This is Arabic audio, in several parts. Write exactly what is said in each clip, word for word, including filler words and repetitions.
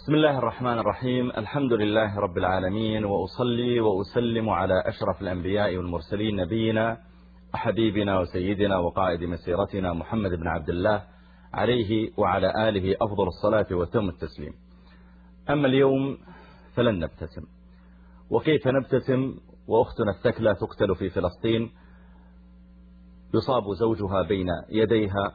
بسم الله الرحمن الرحيم. الحمد لله رب العالمين، وأصلي وأسلم على أشرف الأنبياء والمرسلين، نبينا وحبيبنا وسيدنا وقائد مسيرتنا محمد بن عبد الله عليه وعلى آله أفضل الصلاة وتم التسليم. أما اليوم فلن نبتسم. وكيف نبتسم وأختنا الثكلى تقتل في فلسطين، يصاب زوجها بين يديها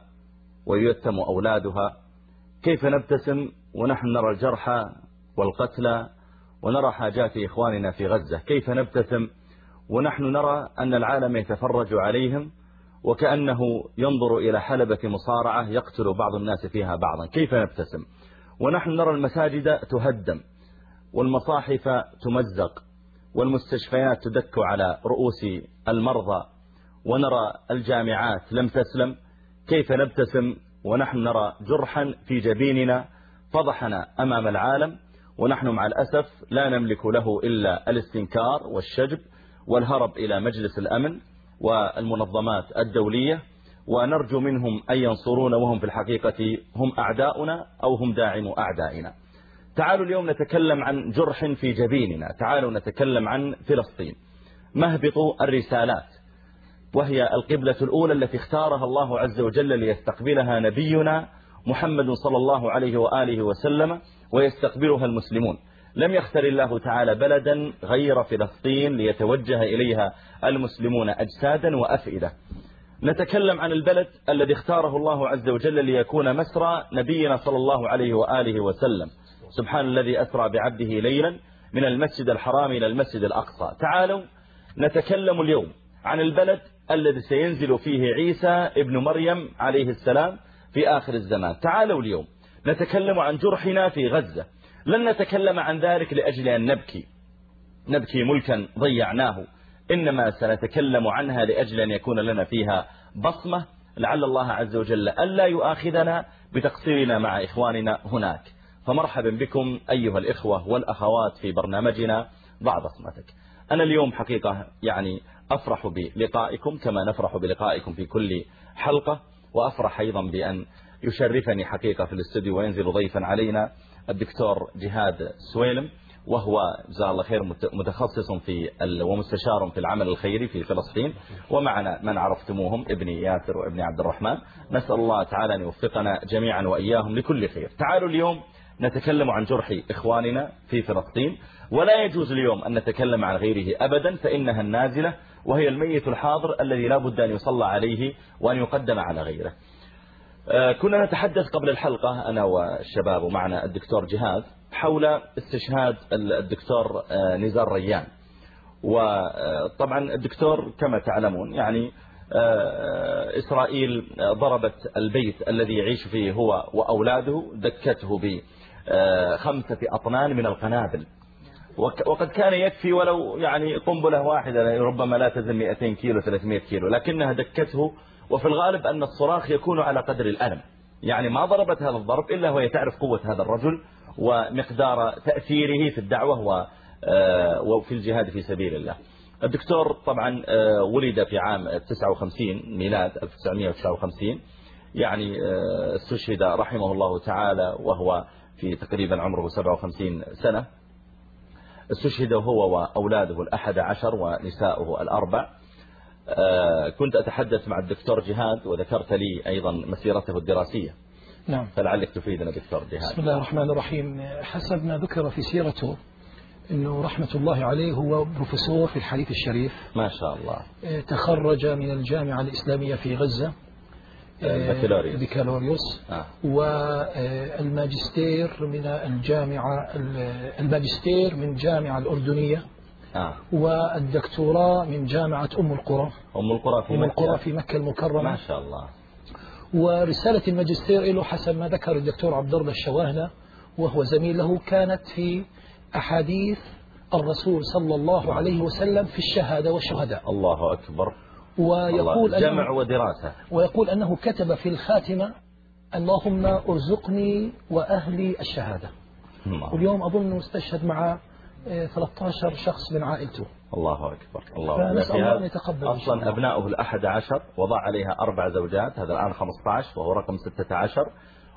ويتم أولادها؟ كيف نبتسم ونحن نرى الجرحى والقتلى ونرى حاجات إخواننا في غزة؟ كيف نبتسم ونحن نرى أن العالم يتفرج عليهم وكأنه ينظر إلى حلبة مصارعة يقتل بعض الناس فيها بعضا؟ كيف نبتسم ونحن نرى المساجد تهدم والمصاحف تمزق والمستشفيات تدك على رؤوس المرضى ونرى الجامعات لم تسلم؟ كيف نبتسم ونحن نرى جرحا في جبيننا فضحنا أمام العالم، ونحن مع الأسف لا نملك له إلا الاستنكار والشجب والهرب إلى مجلس الأمن والمنظمات الدولية، ونرجو منهم أن ينصرونا وهم في الحقيقة هم أعداؤنا أو هم داعم أعدائنا. تعالوا اليوم نتكلم عن جرح في جبيننا، تعالوا نتكلم عن فلسطين، مهبط الرسالات، وهي القبلة الأولى التي اختارها الله عز وجل ليستقبلها نبينا محمد صلى الله عليه وآله وسلم ويستقبلها المسلمون. لم يختر الله تعالى بلدا غير فلسطين ليتوجه إليها المسلمون أجسادا وأفئدة. نتكلم عن البلد الذي اختاره الله عز وجل ليكون مسرى نبينا صلى الله عليه وآله وسلم. سبحان الذي أسرى بعبده ليلا من المسجد الحرام إلى المسجد الأقصى. تعالوا نتكلم اليوم عن البلد الذي سينزل فيه عيسى ابن مريم عليه السلام في آخر الزمان. تعالوا اليوم نتكلم عن جرحنا في غزة. لن نتكلم عن ذلك لأجل أن نبكي نبكي ملكا ضيعناه، إنما سنتكلم عنها لأجل أن يكون لنا فيها بصمة، لعل الله عز وجل ألا يؤاخذنا بتقصيرنا مع إخواننا هناك. فمرحبا بكم أيها الإخوة والأخوات في برنامجنا ضع بصمتك. أنا اليوم حقيقة يعني أفرح بلقائكم كما نفرح بلقائكم في كل حلقة، وأفرح أيضا بأن يشرفني حقيقة في الاستوديو وينزل ضيفا علينا الدكتور جهاد سويلم، وهو جزاه الله خير متخصص في ومستشار في العمل الخيري في فلسطين، ومعنا من عرفتموهم ابني ياسر وابني عبد الرحمن. نسأل الله تعالى أن يوفقنا جميعا وإياهم لكل خير. تعالوا اليوم نتكلم عن جرح إخواننا في فلسطين، ولا يجوز اليوم أن نتكلم عن غيره أبدا، فإنها النازلة وهي الميت الحاضر الذي لا بد أن يصلى عليه وأن يقدم على غيره. كنا نتحدث قبل الحلقة أنا والشباب ومعنا الدكتور جهاد حول استشهاد الدكتور نزار ريان. وطبعا الدكتور كما تعلمون يعني إسرائيل ضربت البيت الذي يعيش فيه هو وأولاده، دكته بخمسة أطنان من القنابل، وقد كان يكفي ولو يعني قنبلة واحدة ربما لا تزن مئتين كيلو ثلاثمئة كيلو، لكنها دكته. وفي الغالب أن الصراخ يكون على قدر الألم، يعني ما ضربت هذا الضرب إلا وهي تعرف قوة هذا الرجل ومقدار تأثيره في الدعوة وفي الجهاد في سبيل الله. الدكتور طبعا ولد في عام تسعة وخمسين ميلاد ألف وتسعمئة وتسعة وخمسين، يعني استشهد رحمه الله تعالى وهو في تقريبا عمره سبعة وخمسين سنة. استشهد هو وأولاده الأحد عشر ونساؤه الأربع. كنت أتحدث مع الدكتور جهاد وذكرت لي أيضا مسيرته الدراسية. نعم، فلعلك تفيدنا دكتور جهاد. بسم الله الرحمن الرحيم. حسب ما ذكر في سيرته أنه رحمة الله عليه هو بروفيسور في الحديث الشريف ما شاء الله. تخرج من الجامعة الإسلامية في غزة بكالوريوس, بكالوريوس. آه. والماجستير من الجامعة الماجستير من الجامعة الأردنية، آه. والدكتوراه من جامعة أم القرى أم القرى في, أم مكة. القرى في مكة المكرمة ما شاء الله. ورسالة الماجستير له حسب ما ذكر الدكتور عبد الله الشواهنة وهو زميل له كانت في أحاديث الرسول صلى الله عليه وسلم في الشهادة والشهداء. الله أكبر. ويقول الله. جمع ودراسة. ويقول أنه كتب في الخاتمة اللهم ارزقني وأهلي الشهادة. الله. واليوم أظن استشهد مع ثلاثة عشر شخص من عائلته. الله أكبر. الله فنسأل الله أن يتقبل. أصلا أبنائه الأحد عشر وضع عليها أربع زوجات، هذا الآن خمسة عشر وهو رقم ستة عشر،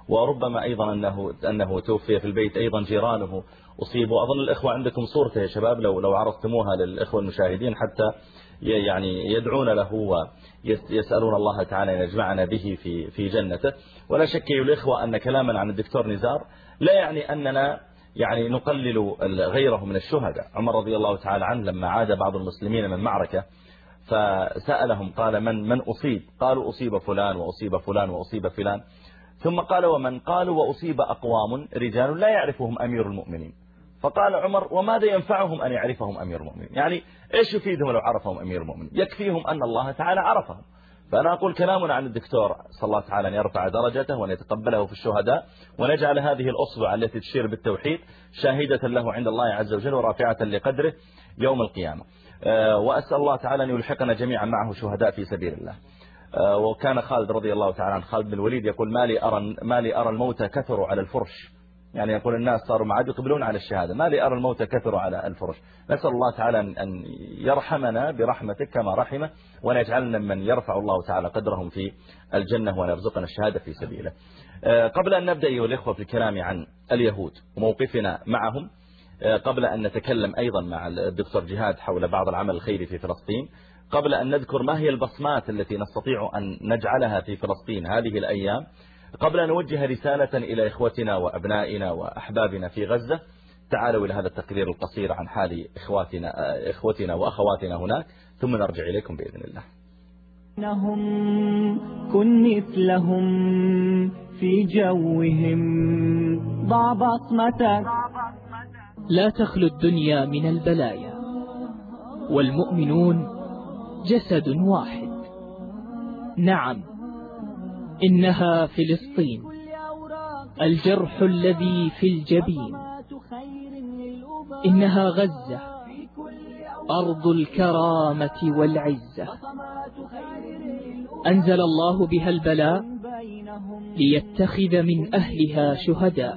وربما أيضا أنه, أنه توفي في البيت أيضا جيرانه أصيبوا. أظن الإخوة عندكم صورته يا شباب، لو لو عرضتموها للإخوة المشاهدين حتى يعني يدعون له ويسألون الله تعالى أن يجمعنا به في في جنته. ولا شك أيها الإخوة أن كلاما عن الدكتور نزار لا يعني أننا يعني نقلل غيره من الشهداء. عمر رضي الله تعالى عنه لما عاد بعض المسلمين من معركة فسألهم قال من من أصيب؟ قالوا أصيب فلان وأصيب فلان وأصيب فلان. ثم قال ومن؟ قالوا وأصيب أقوام رجال لا يعرفهم أمير المؤمنين. فقال عمر وماذا ينفعهم أن يعرفهم أمير المؤمنين؟ يعني إيش يفيدهم لو عرفهم أمير المؤمنين؟ يكفيهم أن الله تعالى عرفهم. فأنا أقول كلامنا عن الدكتور صلى الله تعالى أن يرفع درجته وأن يتقبله في الشهداء، ونجعل هذه الأصبع التي تشير بالتوحيد شاهدة له عند الله عز وجل ورافعة لقدره يوم القيامة. وأسأل الله تعالى أن يلحقنا جميعا معه شهداء في سبيل الله. وكان خالد رضي الله تعالى عن خالد بن الوليد يقول ما لي أرى, ما لي أرى الموتى كثروا على الفرش، يعني يقول الناس صاروا معاد يقبلون على الشهادة، ما لي أرى الموتى كثروا على الفرش. نسأل الله تعالى أن يرحمنا برحمتك كما رحمه، وأن يجعلنا من يرفع الله تعالى قدرهم في الجنة وأن يرزقنا الشهادة في سبيله. قبل أن نبدأ أيها الإخوة في الكلام عن اليهود وموقفنا معهم، قبل أن نتكلم أيضا مع الدكتور جهاد حول بعض العمل الخيري في فلسطين، قبل أن نذكر ما هي البصمات التي نستطيع أن نجعلها في فلسطين هذه الأيام، قبل أن نوجه رسالة إلى إخوتنا وأبنائنا وأحبابنا في غزة، تعالوا إلى هذا التقرير القصير عن حال إخواتنا, إخوتنا وأخواتنا هناك، ثم نرجع إليكم بإذن الله. كن مثلهم في جوهم، ضع بصمتك. لا تخلو الدنيا من البلايا، والمؤمنون جسد واحد. نعم، إنها فلسطين، الجرح الذي في الجبين. إنها غزة، أرض الكرامة والعزة. أنزل الله بها البلاء ليتخذ من أهلها شهداء.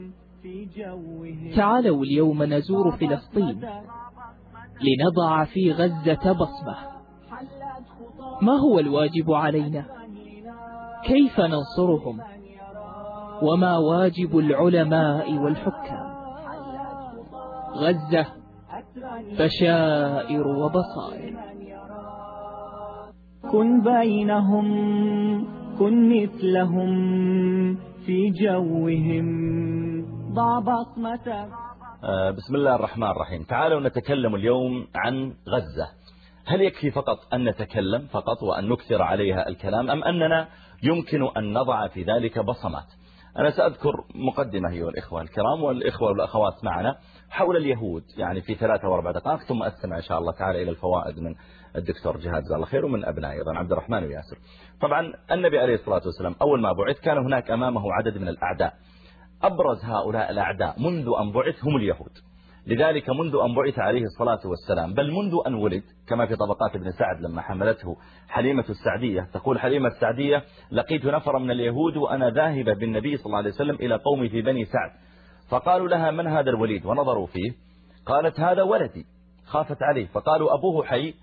تعالوا اليوم نزور فلسطين لنضع في غزة بصمة. ما هو الواجب علينا؟ كيف ننصرهم؟ وما واجب العلماء والحكام؟ غزة بشائر وبصائر. كن بينهم، كن مثلهم في جوهم، ضع بصمتك. بسم الله الرحمن الرحيم. تعالوا نتكلم اليوم عن غزة. هل يكفي فقط أن نتكلم فقط وأن نكثر عليها الكلام، أم أننا يمكن أن نضع في ذلك بصمات؟ أنا سأذكر مقدمة أيها الإخوة الكرام والإخوة والأخوات معنا حول اليهود يعني في ثلاثة وأربع دقائق، ثم أستمع إن شاء الله تعالى إلى الفوائد من الدكتور جهاد جزاه الله خير، ومن أبنائي أيضا عبد الرحمن وياسر. طبعا النبي عليه الصلاة والسلام أول ما بعث كان هناك أمامه عدد من الأعداء. أبرز هؤلاء الأعداء منذ أن بعث هم اليهود. لذلك منذ أن بعث عليه الصلاة والسلام، بل منذ أن ولد، كما في طبقات ابن سعد لما حملته حليمة السعدية، تقول حليمة السعدية لقيت نفرا من اليهود وأنا ذاهبة بالنبي صلى الله عليه وسلم إلى قومي في بني سعد، فقالوا لها من هذا الوليد؟ ونظروا فيه، قالت هذا ولدي. خافت عليه فقالوا أبوه حي،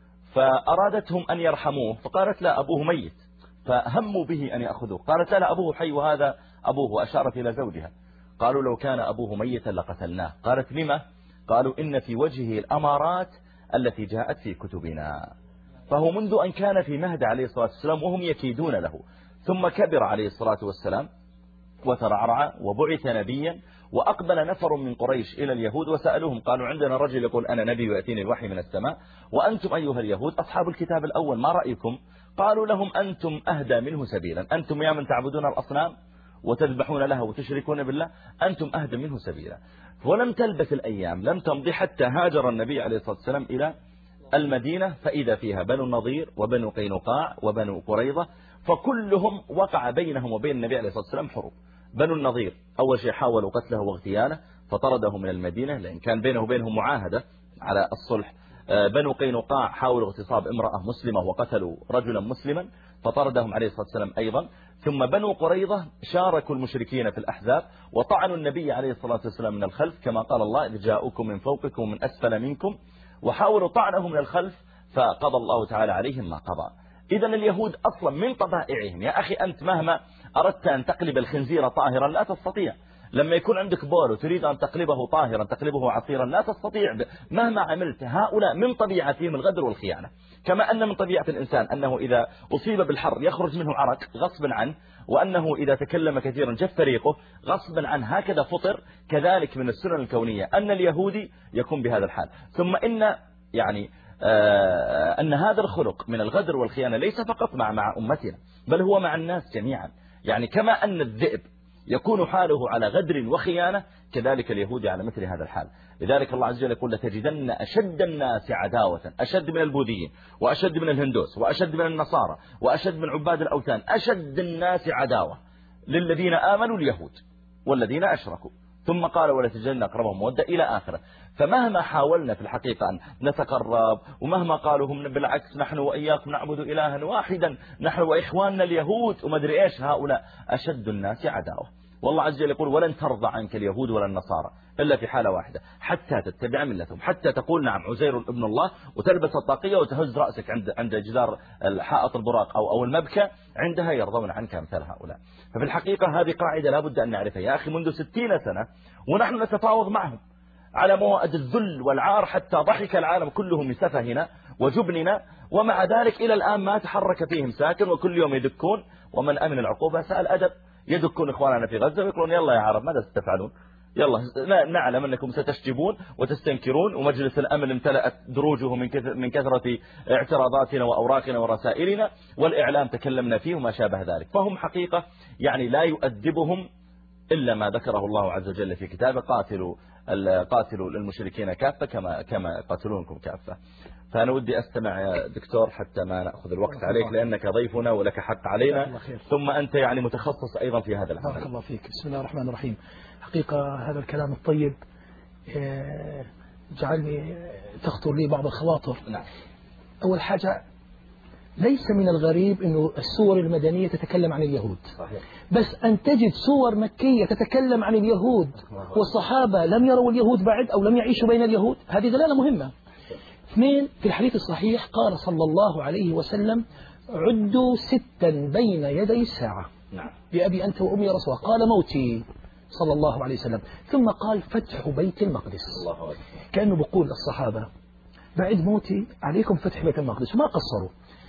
فأرادتهم أن يرحموه فقالت لا أبوه ميت، فهموا به أن يأخذوه. قالت لا أبوه حي وهذا أبوه، وأشارت إلى زوجها. قالوا لو كان أبوه ميتا لقتلناه. قالت لما؟ قالوا إن في وجهه الأمارات التي جاءت في كتبنا. فهو منذ أن كان في مهد عليه الصلاة والسلام وهم يكيدون له، ثم كبر عليه الصلاة والسلام وترعرع وبعث نبيا، وأقبل نفر من قريش إلى اليهود وسألوهم، قالوا عندنا رجل يقول أنا نبي ويأتيني الوحي من السماء، وأنتم أيها اليهود أصحاب الكتاب الأول ما رأيكم؟ قالوا لهم أنتم أهدى منه سبيلا، أنتم يا من تعبدون الأصنام وتذبحون لها وتشركون بالله، أنتم أهدى منه سبيلا. ولم تلبث الأيام، لم تمضي حتى هاجر النبي عليه الصلاة والسلام إلى المدينة، فإذا فيها بنو النضير وبنو قينقاع وبنو قريظة، فكلهم وقع بينهم وبين النبي عليه الصلاة والسلام حروب. بنو النضير أول شيء حاولوا قتله واغتياله فطرده من المدينة لأن كان بينه وبينهم معاهدة على الصلح. بنو قينقاع حاولوا اغتصاب امرأة مسلمة وقتلوا رجلا مسلما فطردهم عليه الصلاة والسلام أيضا. ثم بنو قريظة شاركوا المشركين في الأحزاب وطعنوا النبي عليه الصلاة والسلام من الخلف، كما قال الله إذ جاءوكم من فوقكم ومن أسفل منكم، وحاولوا طعنه من الخلف فقضى الله تعالى عليهم ما قضى. إذا اليهود أصلا من طبائعهم يا أخي، أنت مهما أردت أن تقلب الخنزير طاهرا لا تستطيع. لما يكون عندك بول وتريد أن تقلبه طاهرا تقلبه عصيرا لا تستطيع مهما عملت. هؤلاء من طبيعتهم الغدر والخيانة، كما أن من طبيعة الإنسان أنه إذا أصيب بالحر يخرج منه عرق غصبا عنه، وأنه إذا تكلم كثيرا جف ريقه غصبا عنه، هكذا فطر. كذلك من السنن الكونية أن اليهودي يكون بهذا الحال. ثم إن يعني آه أن هذا الخلق من الغدر والخيانة ليس فقط مع مع أمتنا، بل هو مع الناس جميعا. يعني كما أن الذئب يكون حاله على غدر وخيانة، كذلك اليهود على مثل هذا الحال. لذلك الله عز وجل يقول لتجدن أشد الناس عداوة، أشد من البوذيين وأشد من الهندوس وأشد من النصارى وأشد من عباد الأوثان، أشد الناس عداوة للذين آمنوا اليهود والذين أشركوا، ثم قال ولتجدن أقربهم مودة إلى آخره. فمهما حاولنا في الحقيقة أن نتقرب، ومهما قالوا هم بالعكس نحن وإياكم نعبد إلها واحدا نحن وإخواننا اليهود ومدري إيش، هؤلاء أشد الناس عداوة. والله عز وجل يقول ولن ترضى عنك اليهود ولا النصارى إلا في حالة واحدة، حتى تتبع ملتهم، حتى تقول نعم عزير ابن الله وتلبس الطاقية وتهز رأسك عند عند جدار حائط البراق أو أو المبكى، عندها يرضون عنك أمثال هؤلاء. ففي الحقيقة هذه قاعدة لابد أن نعرفها يا أخي منذ ستين سنة ونحن نتفاوض معهم على موائد الذل والعار، حتى ضحك العالم كله من سفهنا وجبننا، ومع ذلك إلى الآن ما تحرك فيهم ساكن، وكل يوم يدكون. ومن أمن العقوبة سأل أدب، يدكون إخواننا في غزة ويقولون يلا يا عرب ماذا ستفعلون، يلا نعلم أنكم ستشجبون وتستنكرون، ومجلس الأمن امتلأت دروجه من من كثرة اعتراضاتنا وأوراقنا ورسائلنا، والإعلام تكلمنا فيه وما شابه ذلك. فهم حقيقة يعني لا يؤدبهم إلا ما ذكره الله عز وجل في كتابه، قاتلوا قاتلوا المشركين كافة كما كما قاتلونكم كافة. فأنا ودي أستمع يا دكتور حتى ما نأخذ الوقت عليك، لأنك ضيفنا ولك حق علينا، ثم أنت يعني متخصص أيضا في هذا العمل. بارك الله فيك. بسم الله الرحمن الرحيم. حقيقة هذا الكلام الطيب جعلني تخطر لي بعض الخواطر. نعم. أول حاجة، ليس من الغريب أنه السور المدنية تتكلم عن اليهود، صحيح. بس أن تجد سور مكية تتكلم عن اليهود والصحابة لم يروا اليهود بعد أو لم يعيشوا بين اليهود، هذه دلالة مهمة. اثنين، في الحديث الصحيح قال صلى الله عليه وسلم عدوا ستا بين يدي الساعة. نعم. بأبي أنت وأمي رسول، قال موتي صلى الله عليه وسلم، ثم قال فتح بيت المقدس. الله أكبر. كأنه بقول الصحابة بعد موتي عليكم فتح بيت المقدس، ما قصروا.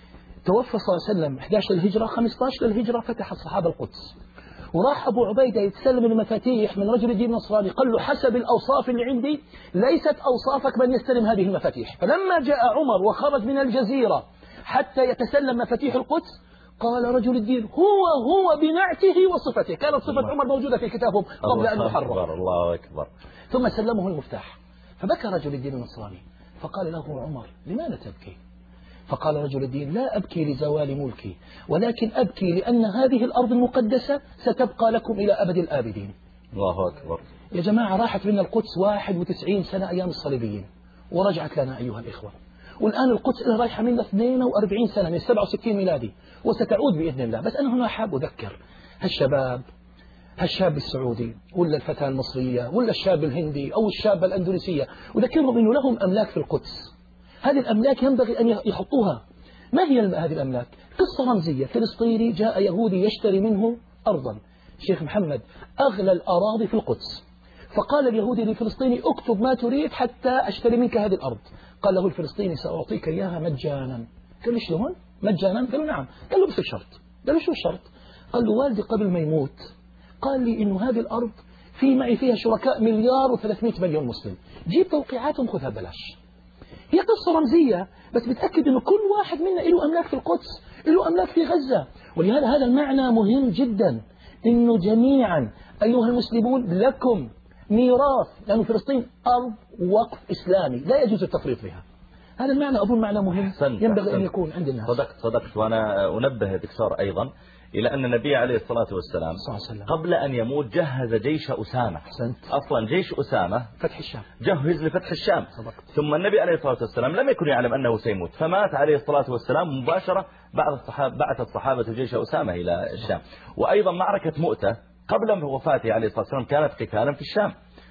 توفى صلى الله عليه وسلم إحدى عشر للهجرة، خمسة عشر للهجرة فتح الصحابة القدس، وراح أبو عبيدة يتسلم المفاتيح من رجل الدين النصراني، قال له حسب الأوصاف اللي عندي ليست أوصافك من يستلم هذه المفاتيح. فلما جاء عمر وخرج من الجزيرة حتى يتسلم مفاتيح القدس، قال رجل الدين هو هو بنعته وصفته، كانت صفة عمر موجودة في كتابهم قبل أن يحرر. الله أكبر. ثم سلمه المفتاح، فبكى رجل الدين النصراني فقال له عمر لماذا تبكي؟ فقال رجل الدين لا أبكي لزوال ملكي، ولكن أبكي لأن هذه الأرض المقدسة ستبقى لكم إلى أبد الآبدين. الله أكبر. يا جماعة راحت لنا القدس واحد وتسعين سنة أيام الصليبيين، ورجعت لنا أيها الإخوة، والآن القدس اللي رايحة منا اثنين وأربعين سنة من سبعة وستين ميلادي، وستعود بإذن الله. بس أنا هنا حاب أذكر هالشباب، هالشاب السعودي ولا الفتاة المصرية ولا الشاب الهندي أو الشابة الأندونيسية، وذكرهم أنه لهم أملاك في القدس. هذه الأملاك ينبغي أن يحطوها. ما هي هذه الأملاك؟ قصة رمزية. فلسطيني جاء يهودي يشتري منه أرضا، شيخ محمد أغلى الأراضي في القدس، فقال اليهودي للفلسطيني اكتب ما تريد حتى أشتري منك هذه الأرض. قال له الفلسطيني سأعطيك إياها مجانا. قال له شلون مجانا؟ قال له نعم. قال له بس الشرط. قال له شو الشرط؟ قال له والدي قبل ما يموت قال لي إنه هذه الأرض في معي فيها شركاء مليار وثلاثمائة مليون مسلم، جيب توقيعاتهم خذها ببلاش. هي قصة رمزية بس بتأكد إنه كل واحد منا له أملاك في القدس، له أملاك في غزة. ولهذا هذا المعنى مهم جدا، إنه جميعا أيها المسلمون لكم ميراث، لأن فلسطين أرض وقف إسلامي لا يجوز التفريط بها. هذا المعنى أظن معنى مهم ينبغي أن يكون عند الناس. صدقت صدقت. وأنا أنبه دكتور أيضا إلى أن النبي عليه الصلاة والسلام قبل أن يموت جهز جيش أسامة. حسنت. أصلا جيش أسامة فتح الشام، جهز لفتح الشام. صدقت. ثم النبي عليه الصلاة والسلام لم يكن يعلم أنه سيموت، فمات عليه الصلاة والسلام مباشرة. بعد الصحابة بعث الصحابة جيش أسامة إلى الشام. وأيضا معركة مؤتة قبل وفاته عليه الصلاة والسلام كانت قتالا في الشام،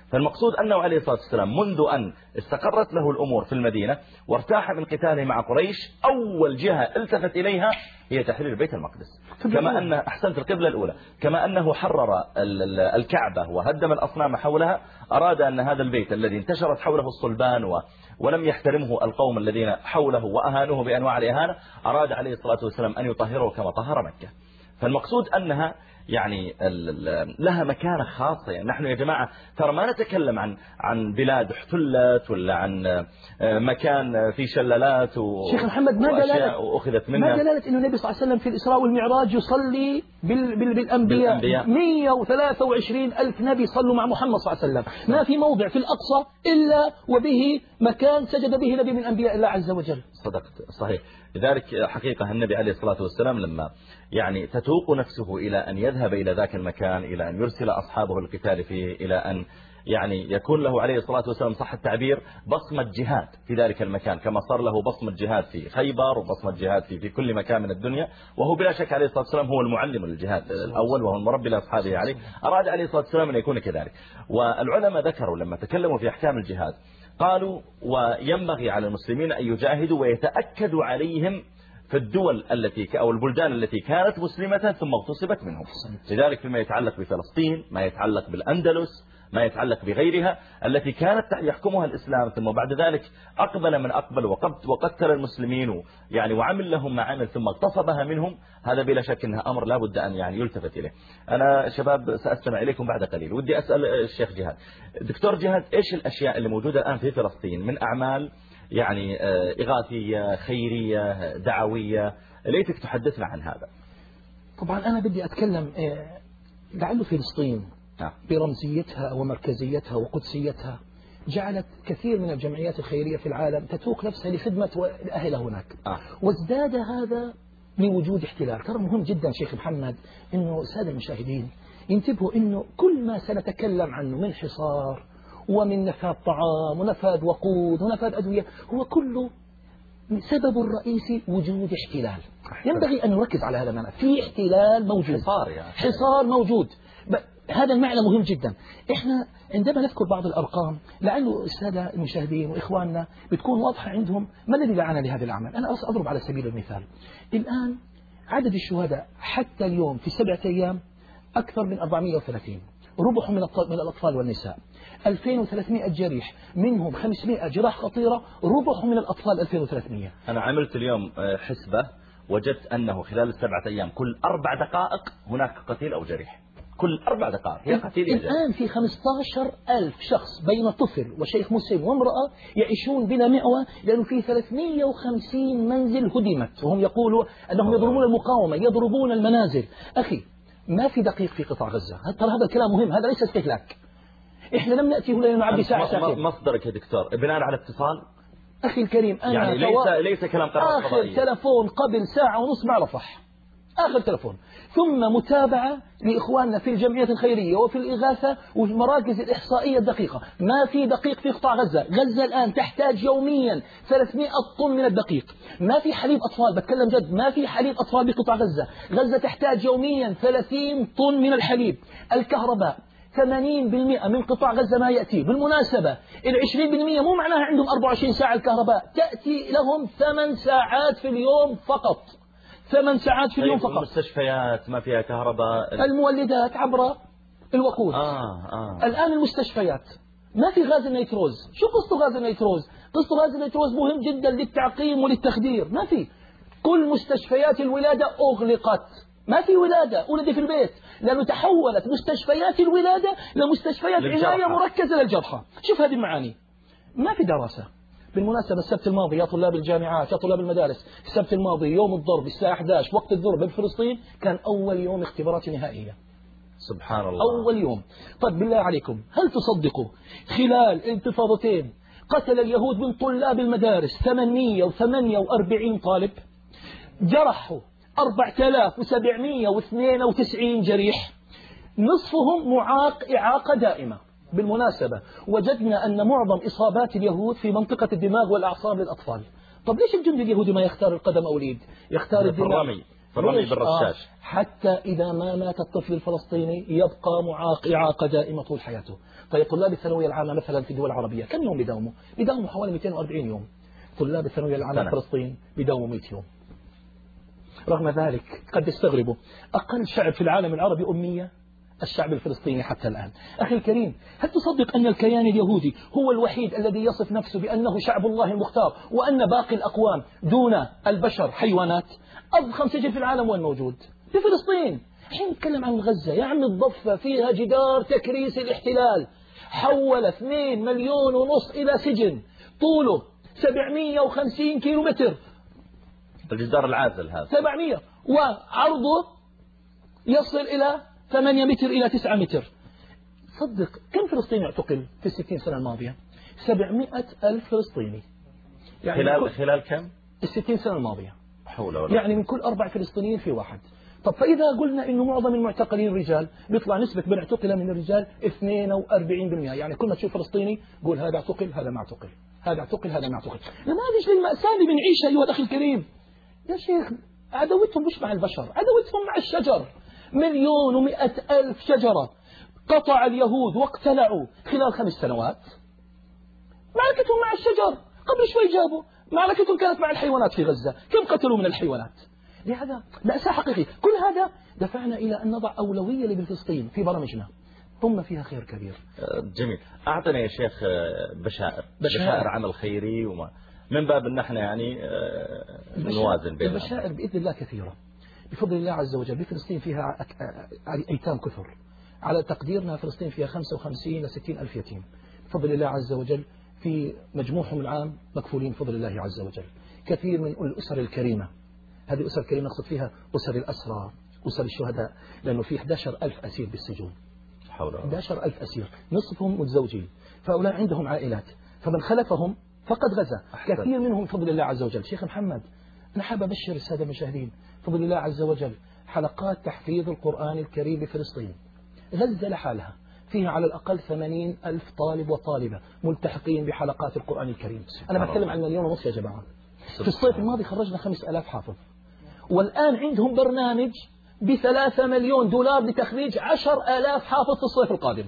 فالمقصود أنه عليه الصلاة والسلام منذ أن استقرت له الأمور في المدينة وارتاح من قتاله مع قريش أول جهة التفت إليها هي تحرير بيت المقدس. كما أن أحسنت القبلة الأولى، كما أنه حرر الكعبة وهدم الأصنام حولها، أراد أن هذا البيت الذي انتشرت حوله الصلبان و ولم يحترمه القوم الذين حوله وأهانوه بأنواع الإهانة، أراد عليه الصلاة والسلام أن يطهره كما طهر مكة. فالمقصود أنها يعني لها مكانة خاصة. يعني نحن يا جماعة ترى ما نتكلم عن عن بلاد احتلت ولا عن مكان في شلالات شيخ محمد، ما دلالة وأخذت منها، ما دلالة إنه النبي صلى الله عليه وسلم في الإسراء والمعراج يصلي بال بال بالأنبياء, بالأنبياء. مئة وثلاثة وعشرين ألف نبي صلوا مع محمد صلى الله عليه وسلم. ما في موضع في الأقصى إلا وبه مكان سجد به نبي من أنبياء الله عز وجل. صدقت صحيح. لذلك حقيقة النبي عليه الصلاة والسلام لما يعني تتوق نفسه إلى أن يذهب إلى ذاك المكان، إلى أن يرسل أصحابه القتال فيه، إلى أن يعني يكون له عليه الصلاة والسلام صح التعبير بصمة جهاد في ذلك المكان، كما صار له بصمة جهاد في خيبر وبصمة جهاد في في كل مكان من الدنيا، وهو بلا شك عليه الصلاة والسلام هو المعلم للجهاد الأول وهو المربي لأصحابه عليه. أراد عليه الصلاة والسلام أن يكون كذلك. والعلماء ذكروا لما تكلموا في أحكام الجهاد قالوا وينبغي على المسلمين أن يجاهدوا ويتأكدوا عليهم في الدول التي أو البلدان التي كانت مسلمة ثم اغتصبت منهم. لذلك فيما يتعلق بفلسطين، ما يتعلق بالأندلس، ما يتعلق بغيرها التي كانت يحكمها الإسلام ثم بعد ذلك أقبل من أقبل وقتل المسلمين يعني وعمل لهم ما عمل ثم اغتصبها منهم، هذا بلا شك أنها أمر لا بد أن يعني يلتفت إليه. أنا شباب سأستمع إليكم بعد قليل. ودي أسأل الشيخ جهاد، دكتور جهاد، إيش الأشياء اللي موجودة الآن في فلسطين من أعمال يعني إغاثية خيرية دعوية، ليتك تحدثنا عن هذا. طبعا أنا بدي أتكلم لعله فلسطين برمزيتها ومركزيتها وقدسيتها جعلت كثير من الجمعيات الخيرية في العالم تتوق نفسها لخدمة أهلها هناك. آه. وازداد هذا لوجود احتلال. ترى مهم جدا شيخ محمد إنه السادة المشاهدين ينتبهوا إنه كل ما سنتكلم عنه من حصار ومن نفاذ طعام ونفاذ وقود ونفاذ أدوية هو كله سبب الرئيسي وجود احتلال. ينبغي أن نركز على هذا المعنى. في احتلال موجود، حصار, يعني. حصار موجود. هذا المعنى مهم جدا. إحنا عندما نذكر بعض الأرقام لعله السادة المشاهدين وإخواننا بتكون واضحة عندهم ما الذي دعانا لهذا العمل. أنا أضرب على سبيل المثال الآن عدد الشهداء حتى اليوم في سبعة أيام أكثر من أربعمئة وثلاثين، ربح من من الأطفال والنساء، ألفين وثلاثمئة جريح منهم خمسمئة جراح خطيرة، ربح من الأطفال ألفين وثلاثمئة. أنا عملت اليوم حسبة وجدت أنه خلال السبعة أيام كل أربع دقائق هناك قتيل أو جريح، كل أربع دقائق هي قتيل. الآن في خمسة عشر ألف شخص بين طفل وشيخ مسلم وامرأة يعيشون بلا مأوى، لأنه في ثلاثمئة وخمسين منزل هدمت، وهم يقولوا أنهم يضربون المقاومة، يضربون المنازل. أخي ما في دقيق في قطاع غزة. ترى هذا الكلام مهم، هذا ليس استهلاك. إحنا لم نأتي هنا لنعبي ساعة ساعتين. مصدرك يا دكتور بناء على اتصال أخي الكريم، أنا يعني ليس ليس كلام قناة آخر فضائية. تلفون قبل ساعة ونص مع رفح، آخر تلفون، ثم متابعة لإخواننا في الجمعيات الخيرية وفي الإغاثة وفي المراكز الإحصائية الدقيقة. ما في دقيق في قطاع غزة. غزة الآن تحتاج يوميا ثلاثمئة طن من الدقيق. ما في حليب أطفال، بتكلم جد، ما في حليب أطفال بقطاع غزة. غزة تحتاج يوميا ثلاثين طن من الحليب. الكهرباء ثمانين بالمئة من قطاع غزة ما يأتي. بالمناسبة العشرين بالمئة مو معناها عندهم أربعة وعشرين ساعة الكهرباء، تأتي لهم ثمان ساعات في اليوم فقط. ثمان ساعات في اليوم فقط. المستشفيات ما فيها كهرباء، المولدات عبر الوقود. آه آه. الآن المستشفيات ما في غاز النيتروز. شو قصة غاز النيتروز؟ قصة غاز النيتروز مهم جدا للتعقيم وللتخدير. ما في. كل مستشفيات الولادة أغلقت. ما في ولادة، ولد في البيت، لأنه تحولت مستشفيات الولادة لمستشفيات عناية مركزة للجرحى. شوف هذه المعاني. ما في دراسة. بالمناسبة السبت الماضي يا طلاب الجامعات يا طلاب المدارس، السبت الماضي يوم الضرب الساعة أحد عشر وقت الضرب بفلسطين كان أول يوم اختبارات نهائية. سبحان الله. أول يوم. طيب بالله عليكم هل تصدقوا خلال انتفاضتين قتل اليهود من طلاب المدارس ثمانمئة وثمانية وأربعين طالب، جرحوا أربعة آلاف وسبعمئة واثنين وتسعين جريح، نصفهم معاق إعاقة دائمة. بالمناسبة وجدنا أن معظم إصابات اليهود في منطقة الدماغ والأعصاب للأطفال. طب ليش الجندي اليهودي ما يختار القدم أو اليد، يختار الدماغ؟ رمي بالرشاش. آه حتى إذا ما مات الطفل الفلسطيني يبقى معاق إعاقة دائمة طول حياته. طيب طلاب الثانوية العامة مثلا في الدول العربية كم يوم بداوموا؟ بداوموا حوالي مئتين وأربعين يوم. طلاب الثانوية العامة في فلسطين بداوموا مئة يوم. رغم ذلك قد تستغربوا أقل شعب في العالم العربي أمية الشعب الفلسطيني حتى الآن. أخي الكريم، هل تصدق أن الكيان اليهودي هو الوحيد الذي يصف نفسه بأنه شعب الله المختار، وأن باقي الأقوام دون البشر حيوانات؟ أضخم سجن في العالم وين موجود؟ في فلسطين. حين نتكلم عن غزة يا عم الضفة فيها جدار تكريس الاحتلال حول اثنين مليون ونص إلى سجن طوله سبعمئة وخمسين كيلو متر، الجدار العازل هذا سبعمئة، وعرضه يصل إلى ثمانية متر إلى تسعة متر. صدق كم فلسطيني اعتقل في الستين سنة الماضية؟ سبعمئة ألف فلسطيني. يعني خلال خلال كم؟ الستين سنة الماضية. حول ولا يعني من كل أربع فلسطينيين في واحد. طب فإذا قلنا إنه معظم المعتقلين رجال، بيطلع نسبة من اعتقل من الرجال اثنين وأربعين بالمئة. يعني كل ما تشوف فلسطيني قول هذا اعتقل هذا ما اعتقل، هذا اعتقل هذا ما اعتقل. نماذج للمأساة اللي بنعيشها أيها الأخي الكريم. يا شيخ عدوتهم مش مع البشر، عدوتهم مع الشجر. مليون ومئة ألف شجرة قطع اليهود واقتلعوا خلال خمس سنوات. معركتهم مع الشجر. قبل شوي جابوا معركتهم كانت مع الحيوانات في غزة. كم قتلوا من الحيوانات؟ لهذا مأساة حقيقية. كل هذا دفعنا إلى أن نضع أولوية لفلسطين في برامجنا، ثم فيها خير كبير. جميل. أعطنا يا شيخ بشائر بشائر, بشائر عمل خيري، وما من باب أن احنا يعني نوازن بين البشائر بإذن الله كثيرة بفضل الله عز وجل. بفلسطين فيها أيتام كثر، على تقديرنا فلسطين فيها خمسة وخمسين إلى ستين ألف يتيم بفضل الله عز وجل، في مجموعهم العام مكفولين بفضل الله عز وجل. كثير من الأسر الكريمة، هذه الأسر الكريمة نقصد فيها أسر الأسرى، أسر الشهداء، لأنه في أحد عشر ألف أسير بالسجون. حول أحد عشر ألف أسير نصفهم متزوجين، فأولاء عندهم عائلات، فمن خلفهم فقد غزا. كثير منهم بفضل الله عز وجل. شيخ محمد، أنا حاب أبشر السادة المشاهدين بفضل الله عز وجل حلقات تحفيظ القرآن الكريم بفلسطين. غزة لحالها فيها على الأقل ثمانين ألف طالب وطالبة ملتحقين بحلقات القرآن الكريم. أنا بتكلم عن مليون ونص يا جماعة. في الصيف الماضي خرجنا خمس ألاف حافظ، والآن عندهم برنامج بثلاثة مليون دولار لتخريج عشر ألاف حافظ في الصيف القادم.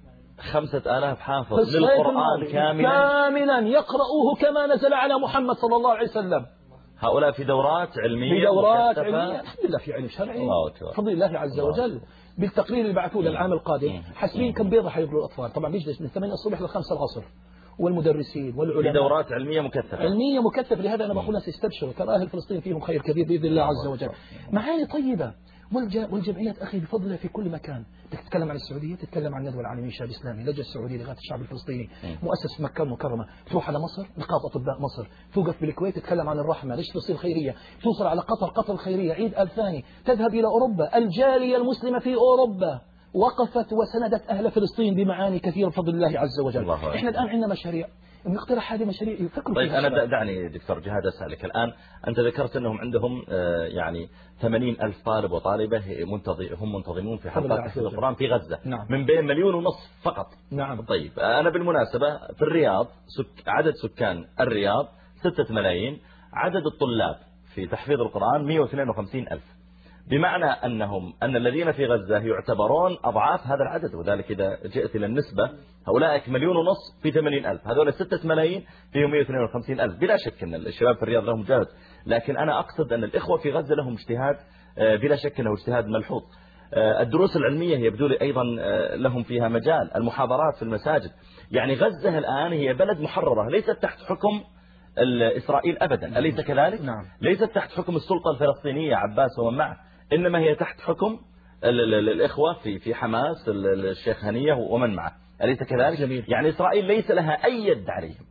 خمسة آلاف حافظ للقرآن كاملا كاملا يقرؤوه كما نزل على محمد صلى الله عليه وسلم. هؤلاء في دورات علمية، في دورات علمية الحمد لله، في علم شرعي بفضل الله عز وجل. الله. بالتقرير اللي بعثوه للعام القادم حاسبين كم بيضة حيقروا الأطفال. طبعا بيجلس من ثمانية الصبح للخمسة العصر، والمدرسين والعلماء في دورات علمية مكثفة علمية مكثفة. لهذا أنا بقول الناس استبشروا، ترى أهل فلسطين فيهم خير كبير بإذن الله عز وجل. معاني طيبة. والجمعيات أخي بفضل الله في كل مكان. تتكلم عن السعودية، تتكلم عن الندوة العالمية للشباب الإسلامي، لجنة السعودية لغاية الشعب الفلسطيني، مؤسس في مكة المكرمة. تروح على مصر نقابة أطباء مصر، توقف بالكويت تتكلم عن الرحمة، ليش فلسطين خيرية، توصل على قطر قطر الخيرية، عيد آل ثاني، تذهب إلى أوروبا، الجالية المسلمة في أوروبا وقفت وسندت أهل فلسطين بمعاني كثيرة بفضل الله عز وجل. إحنا الآن عندنا مشاريع نقترح هذه مشاريع يفكروا طيب فيها. أنا دعني دكتور جهاد أسألك الآن، أنت ذكرت أنهم عندهم يعني ثمانين ألف طالب وطالبة هم منتظمون في حلقات تحفيظ القرآن في غزة. نعم. من بين مليون ونصف فقط. نعم. طيب أنا بالمناسبة في الرياض سك... عدد سكان الرياض ستة ملايين، عدد الطلاب في تحفيظ القرآن مئة واثنين وخمسين ألف، بمعنى أنهم أن الذين في غزة يعتبرون أضعاف هذا العدد. وذلك إذا جئت إلى النسبة هؤلاء مليون ونص في ثمانين ألف، هذول ستة ملايين فيهم مئة واثنين وخمسين ألف. بلا شك أن الشباب في الرياض لهم جهد، لكن أنا أقصد أن الإخوة في غزة لهم اجتهاد بلا شك أنه اجتهاد ملحوظ. الدروس العلمية هي بدول أيضا لهم فيها مجال، المحاضرات في المساجد. يعني غزة الآن هي بلد محررة، ليست تحت حكم إسرائيل أبدا، أليس كذلك؟ نعم. ليست تحت حكم السلطة الفلسطينية عباس ومن معه، إنما هي تحت حكم الإخوة في في حماس، الشيخ هنية ومن معه، أليس كذلك؟ جميل. يعني إسرائيل ليس لها أي يد عليهم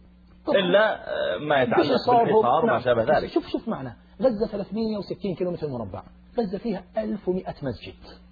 إلا ما يتعلق بالحصار وما شابه ذلك. شوف شوف معنا غزة ثلاثمئة وستين كيلومتر مربع، غزة فيها ألف ومئة مسجد.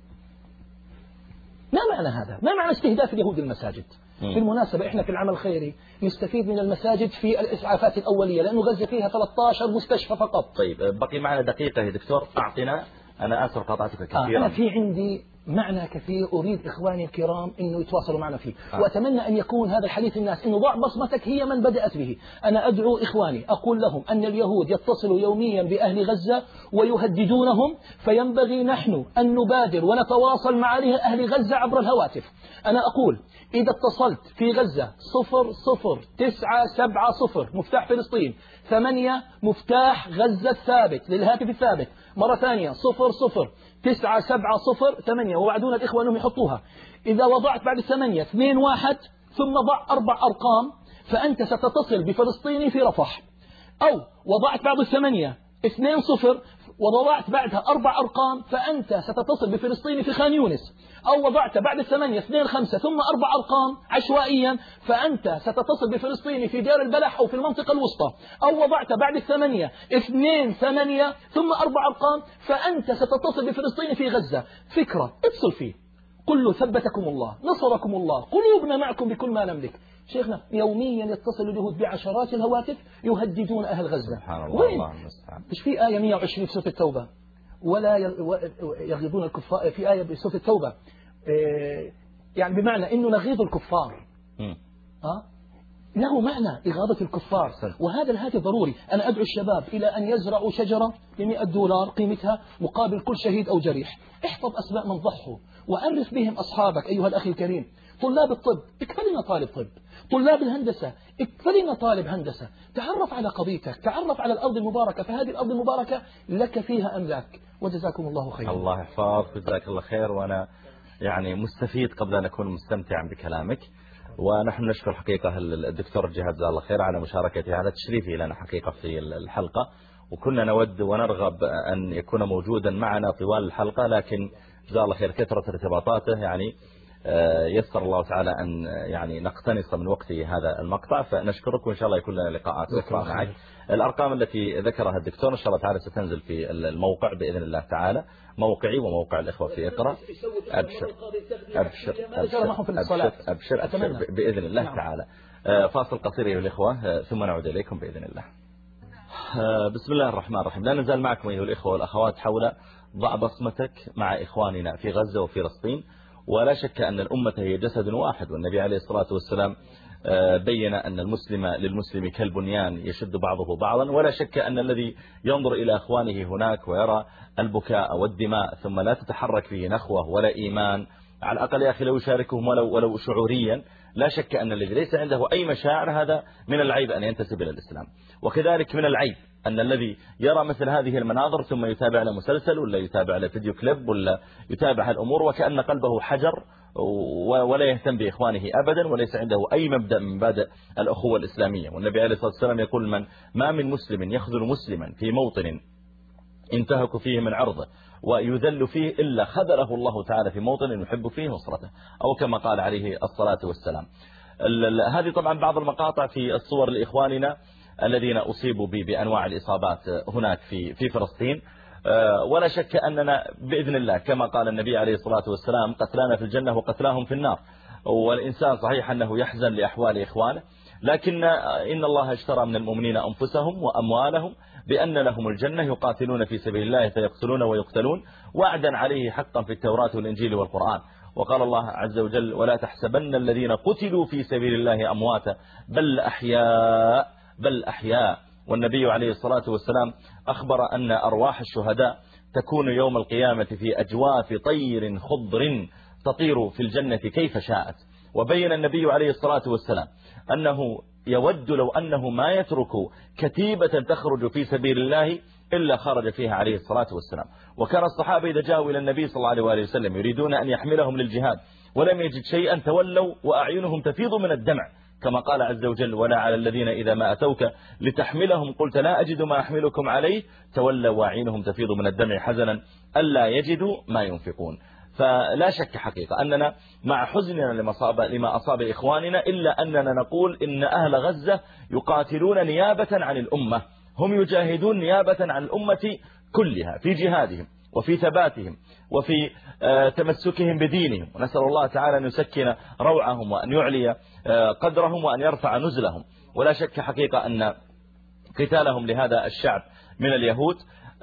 ما معنى هذا؟ ما معنى استهداف اليهود المساجد؟ بالمناسبة إحنا في العمل الخيري نستفيد من المساجد في الإسعافات الأولية، لأنه غزة فيها ثلاثة عشر مستشفى فقط. طيب بقي معنا دقيقة يا دكتور، أعطنا. أنا آسف قطعتك كثيرا. آه أنا في عندي معنى كثير أريد إخواني الكرام أنه يتواصلوا معنا فيه. وأتمنى أن يكون هذا الحديث الناس أنه ضع بصمتك هي من بدأت به. أنا أدعو إخواني أقول لهم أن اليهود يتصلوا يوميا بأهل غزة ويهددونهم، فينبغي نحن أن نبادر ونتواصل مع أهل غزة عبر الهواتف. أنا أقول إذا اتصلت في غزة صفر صفر تسعة سبعة صفر مفتاح فلسطين، ثمانية مفتاح غزة الثابت للهاتف الثابت، مرة ثانية صفر صفر تسعة سبعة صفر ثمانية، ووعدونا الإخوة أنهم يحطوها. إذا وضعت بعد الثمانية اثنين واحد ثم ضع أربع أرقام فأنت ستتصل بفلسطيني في رفح، أو وضعت بعد الثمانية اثنين صفر ووضعت بعدها أربع أرقام فأنت ستتصل بفلسطيني في خان يونس، أو وضعت بعد الثمانية اثنين خمسة ثم أربع أرقام عشوائيا فأنت ستتصل بفلسطيني في دير البلح أو في المنطقة الوسطى، أو وضعت بعد الثمانية اثنين ثمانية ثم أربع أرقام فأنت ستتصل بفلسطيني في غزة. فكرة اتصل فيه، قل له ثبتكم الله نصركم الله قلوبنا معكم بكل ما نملك. شيخنا يوميا يتصل اليهود بعشرات الهواتف يهددون أهل غزة. سبحان الله الله المستعان. مش في آية مئة وعشرين في سورة التوبة ولا يغيظون الكفار، في آية بسورة التوبة يعني بمعنى إنه نغيظ الكفار ها له معنى إغاظة الكفار، وهذا الهاتف ضروري. أنا أدعو الشباب إلى أن يزرعوا شجرة بمئة دولار قيمتها مقابل كل شهيد أو جريح. احفظ أسماء من ضحوا وعرف بهم أصحابك أيها الأخي الكريم. طلاب الطب اكفلنا طالب طب، طلاب الهندسة اكفلنا طالب هندسة. تعرف على قضيتك، تعرف على الأرض المباركة، فهذه الأرض المباركة لك فيها أملاك. وجزاكم الله خيرا. الله يحفظك جزاك الله خير. وأنا يعني مستفيد قبل أن أكون مستمتعا بكلامك، ونحن نشكر حقيقة الدكتور جهاد جزاه الله خير على مشاركته على تشريفه لنا حقيقة في الحلقة، وكنا نود ونرغب أن يكون موجودا معنا طوال الحلقة، لكن جزاه الله خير كثرة ارتباطاته يعني يسر الله تعالى أن يعني نقتنص من وقته هذا المقطع، فنشكرك وإن شاء الله يكون لنا لقاءات أخرى معك. الأرقام التي ذكرها الدكتور إن شاء الله تعالى ستنزل في الموقع بإذن الله تعالى، موقعي وموقع الإخوة في إقرأ. أبشر أبشر أبشر أبشر, أبشر بإذن الله تعالى. فاصل قصير أيها الإخوة ثم نعود إليكم بإذن الله. بسم الله الرحمن الرحيم. لا نزال معكم أيها الإخوة والأخوات حول ضع بصمتك مع إخواننا في غزة وفي فلسطين. ولا شك أن الأمة هي جسد واحد، والنبي عليه الصلاة والسلام بين أن المسلم للمسلم كالبنيان يشد بعضه بعضا. ولا شك أن الذي ينظر إلى أخوانه هناك ويرى البكاء والدماء ثم لا تتحرك فيه نخوة ولا إيمان، على الأقل يا أخي لو يشاركهم ولو, ولو شعوريا، لا شك أن الذي ليس عنده أي مشاعر هذا من العيب أن ينتسب إلى الإسلام. وكذلك من العيب أن الذي يرى مثل هذه المناظر ثم يتابع له مسلسل ولا يتابع له فيديو كليب ولا يتابع الأمور وكأن قلبه حجر ولا يهتم بإخوانه أبدا، وليس عنده أي مبدأ من مبادئ الأخوة الإسلامية. والنبي عليه الصلاة والسلام يقول: من ما من مسلم يخذل مسلما في موطن انتهك فيه من عرضه ويذل فيه إلا خذله الله تعالى في موطن يحب فيه نصرته، أو كما قال عليه الصلاة والسلام. هذه طبعا بعض المقاطع في الصور لإخواننا الذين أصيبوا بأنواع الإصابات هناك في في فلسطين. ولا شك أننا بإذن الله كما قال النبي عليه الصلاة والسلام: قتلانا في الجنة وقتلاهم في النار. والإنسان صحيح أنه يحزن لأحوال إخوانه، لكن إن الله اشترى من المؤمنين أنفسهم وأموالهم بأن لهم الجنة يقاتلون في سبيل الله فيقتلون ويقتلون، وعدا عليه حقا في التوراة والإنجيل والقرآن. وقال الله عز وجل: ولا تحسبن الذين قتلوا في سبيل الله أمواتا بل أحياء بل أحياء. والنبي عليه الصلاة والسلام أخبر أن أرواح الشهداء تكون يوم القيامة في أجواف طير خضر تطير في الجنة كيف شاءت. وبين النبي عليه الصلاة والسلام أنه يود لو أنه ما يترك كتيبة تخرج في سبيل الله إلا خرج فيها عليه الصلاة والسلام. وكان الصحابة إذا جاءوا إلى النبي صلى الله عليه وسلم يريدون أن يحملهم للجهاد ولم يجد شيئا تولوا وأعينهم تفيض من الدمع، كما قال عز وجل: ولا على الذين إذا ما أتوك لتحملهم قلت لا أجد ما أحملكم عليه تولوا وأعينهم تفيض من الدمع حزنا ألا يجدوا ما ينفقون. فلا شك حقيقة أننا مع حزننا لما أصاب, لما أصاب إخواننا إلا أننا نقول إن أهل غزة يقاتلون نيابة عن الأمة، هم يجاهدون نيابة عن الأمة كلها في جهادهم وفي ثباتهم وفي تمسكهم بدينهم. ونسأل الله تعالى أن يسكن روعهم وأن يعلي قدرهم وأن يرفع نزلهم. ولا شك حقيقة أن قتالهم لهذا الشعب من اليهود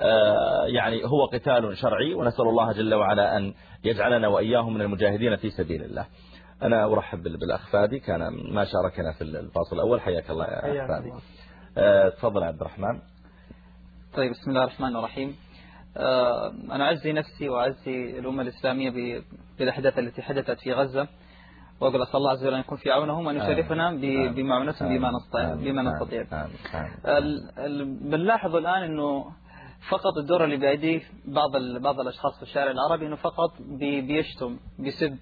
يعني هو قتال شرعي، ونسأل الله جل وعلا أن يجعلنا وإياهم من المجاهدين في سبيل الله. أنا أرحب بالأخ فادي، كان ما شاركنا في الفاصل الأول. حياك الله يا أخ فادي. تفضل عبد الرحمن. طيب، بسم الله الرحمن الرحيم. أنا أعزي نفسي وأعزي الأمة الإسلامية بالأحداث التي حدثت في غزة، وأقول أسأل الله عز وجل أن يكون في عونهم وأن يشرفنا بمعونتهم بما نستطيع بما نستطيع. بنلاحظ الآن أنه فقط الدور اللي بيأديه بعض بعض الأشخاص في الشارع العربي أنه فقط بيشتم بيسب.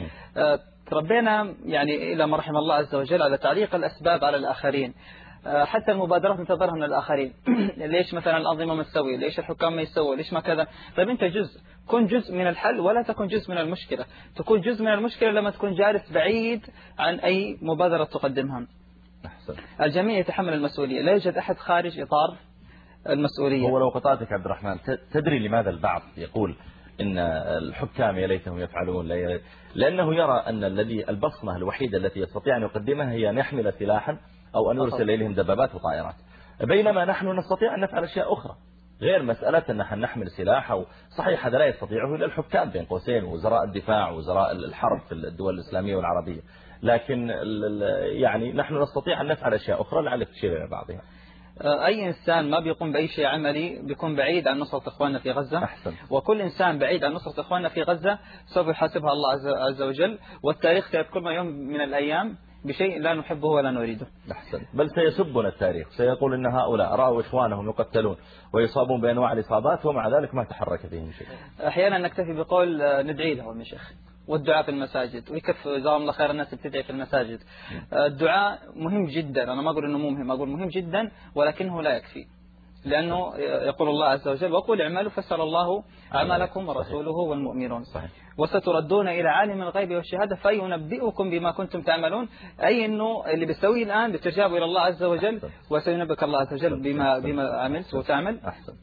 تربينا يعني إلى ما رحم الله عز وجل على تعليق الأسباب على الآخرين، حتى المبادرات ننتظرها من الآخرين. ليش مثلا الأنظمة ما تسوي؟ ليش الحكام ما يسووا؟ ليش ما كذا؟ طيب أنت جزء، كن جزء من الحل ولا تكن جزء من المشكلة. تكون جزء من المشكلة لما تكون جالس بعيد عن أي مبادرة تقدمها. أحسن. الجميع يتحمل المسؤولية، لا يوجد أحد خارج إطار المسؤولية. هو لو قطعتك عبد الرحمن، تدري لماذا البعض يقول إن الحكام يا ليتهم يفعلون؟ لأنه يرى أن الذي البصمة الوحيدة التي يستطيع أن يقدمها هي أن يحمل سلاحا أو أن يرسل إليهم دبابات وطائرات، بينما نحن نستطيع أن نفعل أشياء أخرى غير مسألة أن نحن نحمل سلاح. أو صحيح هذا لا يستطيعه إلا الحكام بين قوسين، وزراء الدفاع وزراء الحرب في الدول الإسلامية والعربية، لكن يعني نحن نستطيع أن نفعل أشياء أخرى لعلك تشير إلى بعضها. أي إنسان ما بيقوم بأي شيء عملي بيكون بعيد عن نصرة إخواننا في غزة. أحسن. وكل إنسان بعيد عن نصرة إخواننا في غزة سوف يحاسبها الله عز وجل، والتاريخ سيذكرنا يوم من الأيام بشيء لا نحبه ولا نريده. أحسن. بل سيسبنا التاريخ، سيقول إن هؤلاء رأوا إخوانهم يقتلون ويصابون بأنواع الإصابات ومع ذلك ما تحرك فيهم شيء. أحيانا نكتفي بقول ندعي لهم يا شيخ، والدعاء في المساجد، ويكفي جزاهم الله خير الناس بتدعي في المساجد. الدعاء مهم جدا، أنا ما أقول إنه مو مهم، أقول مهم جدا، ولكنه لا يكفي، لأنه يقول الله عز وجل: وقل اعملوا فسر الله أعمالكم ورسوله والمؤمنون، وستردون إلى عالم الغيب والشهادة فينبئكم بما كنتم تعملون. أي إنه اللي بيسويه الآن بترجعوا إلى الله عز وجل وسينبئك الله عز وجل بما بما عملت وتعمل.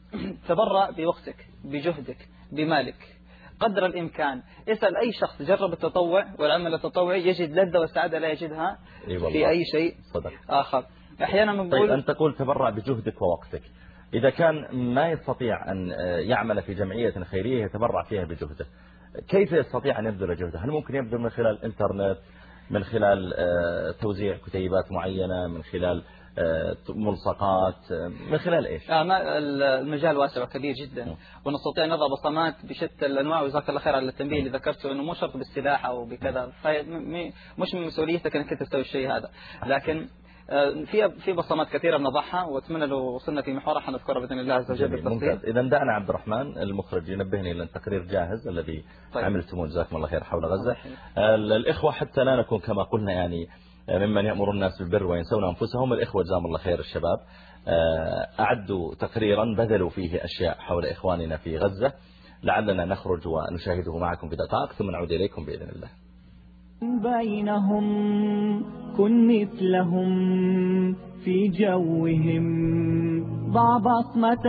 تبرع بوقتك، بجهدك، بمالك قدر الإمكان. اسأل أي شخص جرب التطوع والعمل التطوعي يجد لذة وسعادة لا يجدها في أي شيء آخر. أحيانا نقول طيب أنت تقول تبرع بجهدك ووقتك، إذا كان ما يستطيع أن يعمل في جمعية خيرية يتبرع فيها بجهده، كيف يستطيع أن يبذل جهده؟ هل ممكن يبذل من خلال الإنترنت، من خلال توزيع كتيبات معينة، من خلال ملصقات، من خلال إيش؟ آه المجال واسع وكبير جدا، ونستطيع نضع بصمات بشتى الأنواع. وجزاك الله خير على التنبيه اللي ذكرته، إنه مو شرط بالسلاح أو بكذا، مش من مسؤوليتك أنك تسوي الشيء هذا، لكن في في بصمات كثيرة بنضعها، واتمنى لو وصلنا في محورها حنذكرها بإذن الله عز وجل بالتفصيل. إذا دعنا عبد الرحمن المخرج ينبهني إلى التقرير جاهز الذي طيب. عملتموه جزاكم الله خير حول غزة. الإخوة حتى لا نكون كما قلنا يعني ممن يأمر الناس بالبر وينسون أنفسهم، الإخوة جزاهم الله خير الشباب أعدوا تقريرا بذلوا فيه أشياء حول إخواننا في غزة، لعلنا نخرج ونشاهده معكم في دقائق ثم نعود إليكم بإذن الله. بينهم كن مثلهم في جوهم، ضع بصمتك.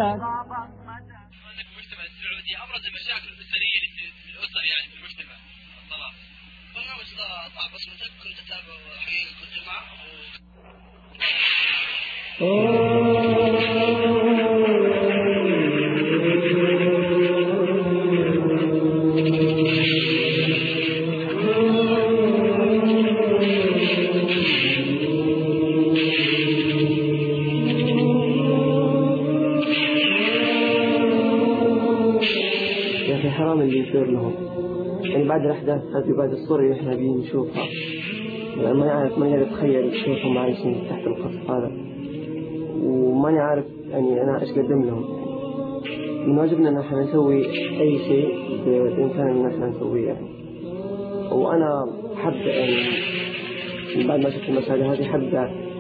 المجتمع السعودي أبرز المشاكل الأسرية للأسر يعني في المجتمع الطلاق. برنامج ضع بصمتك كنت أتابع حقيقة كنت معه. حرام اللي يصير لهم يعني بعد الأحداث هذه، بعد الصور اللي احنا قاعدين نشوفها، يعني ما يعرف ما يعرف يتخيل كيف هم عايشين تحت القصف هذا، وما يعرف يعني أنا إيش قدم لهم. من واجبنا إن احنا نسوي أي شيء بإمكان إن احنا نسويه يعني. وأنا حب يعني بعد ما شفت المشاهد هذه حب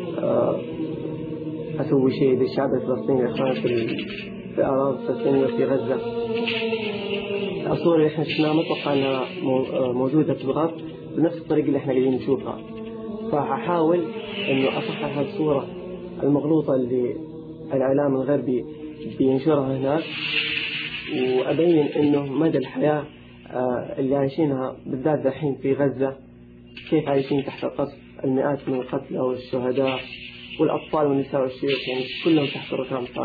أسوي شيء للشعب الفلسطيني إخواننا في في أراضي الفلسطينية في غزة. الصور اللي احنا شفناها متوقع انها موجودة في الغرب بنفس الطريقة اللي احنا قاعدين نشوفها، فحاول انه اصحح الصورة المغلوطة اللي الاعلام الغربي بينشرها هناك، وابين انه مدى الحياة اللي عايشينها بالذات دحين في غزة، كيف عايشين تحت القصف، المئات من القتلى والشهداء والاطفال والنساء والشيوخ يعني كلهم تحت الركام.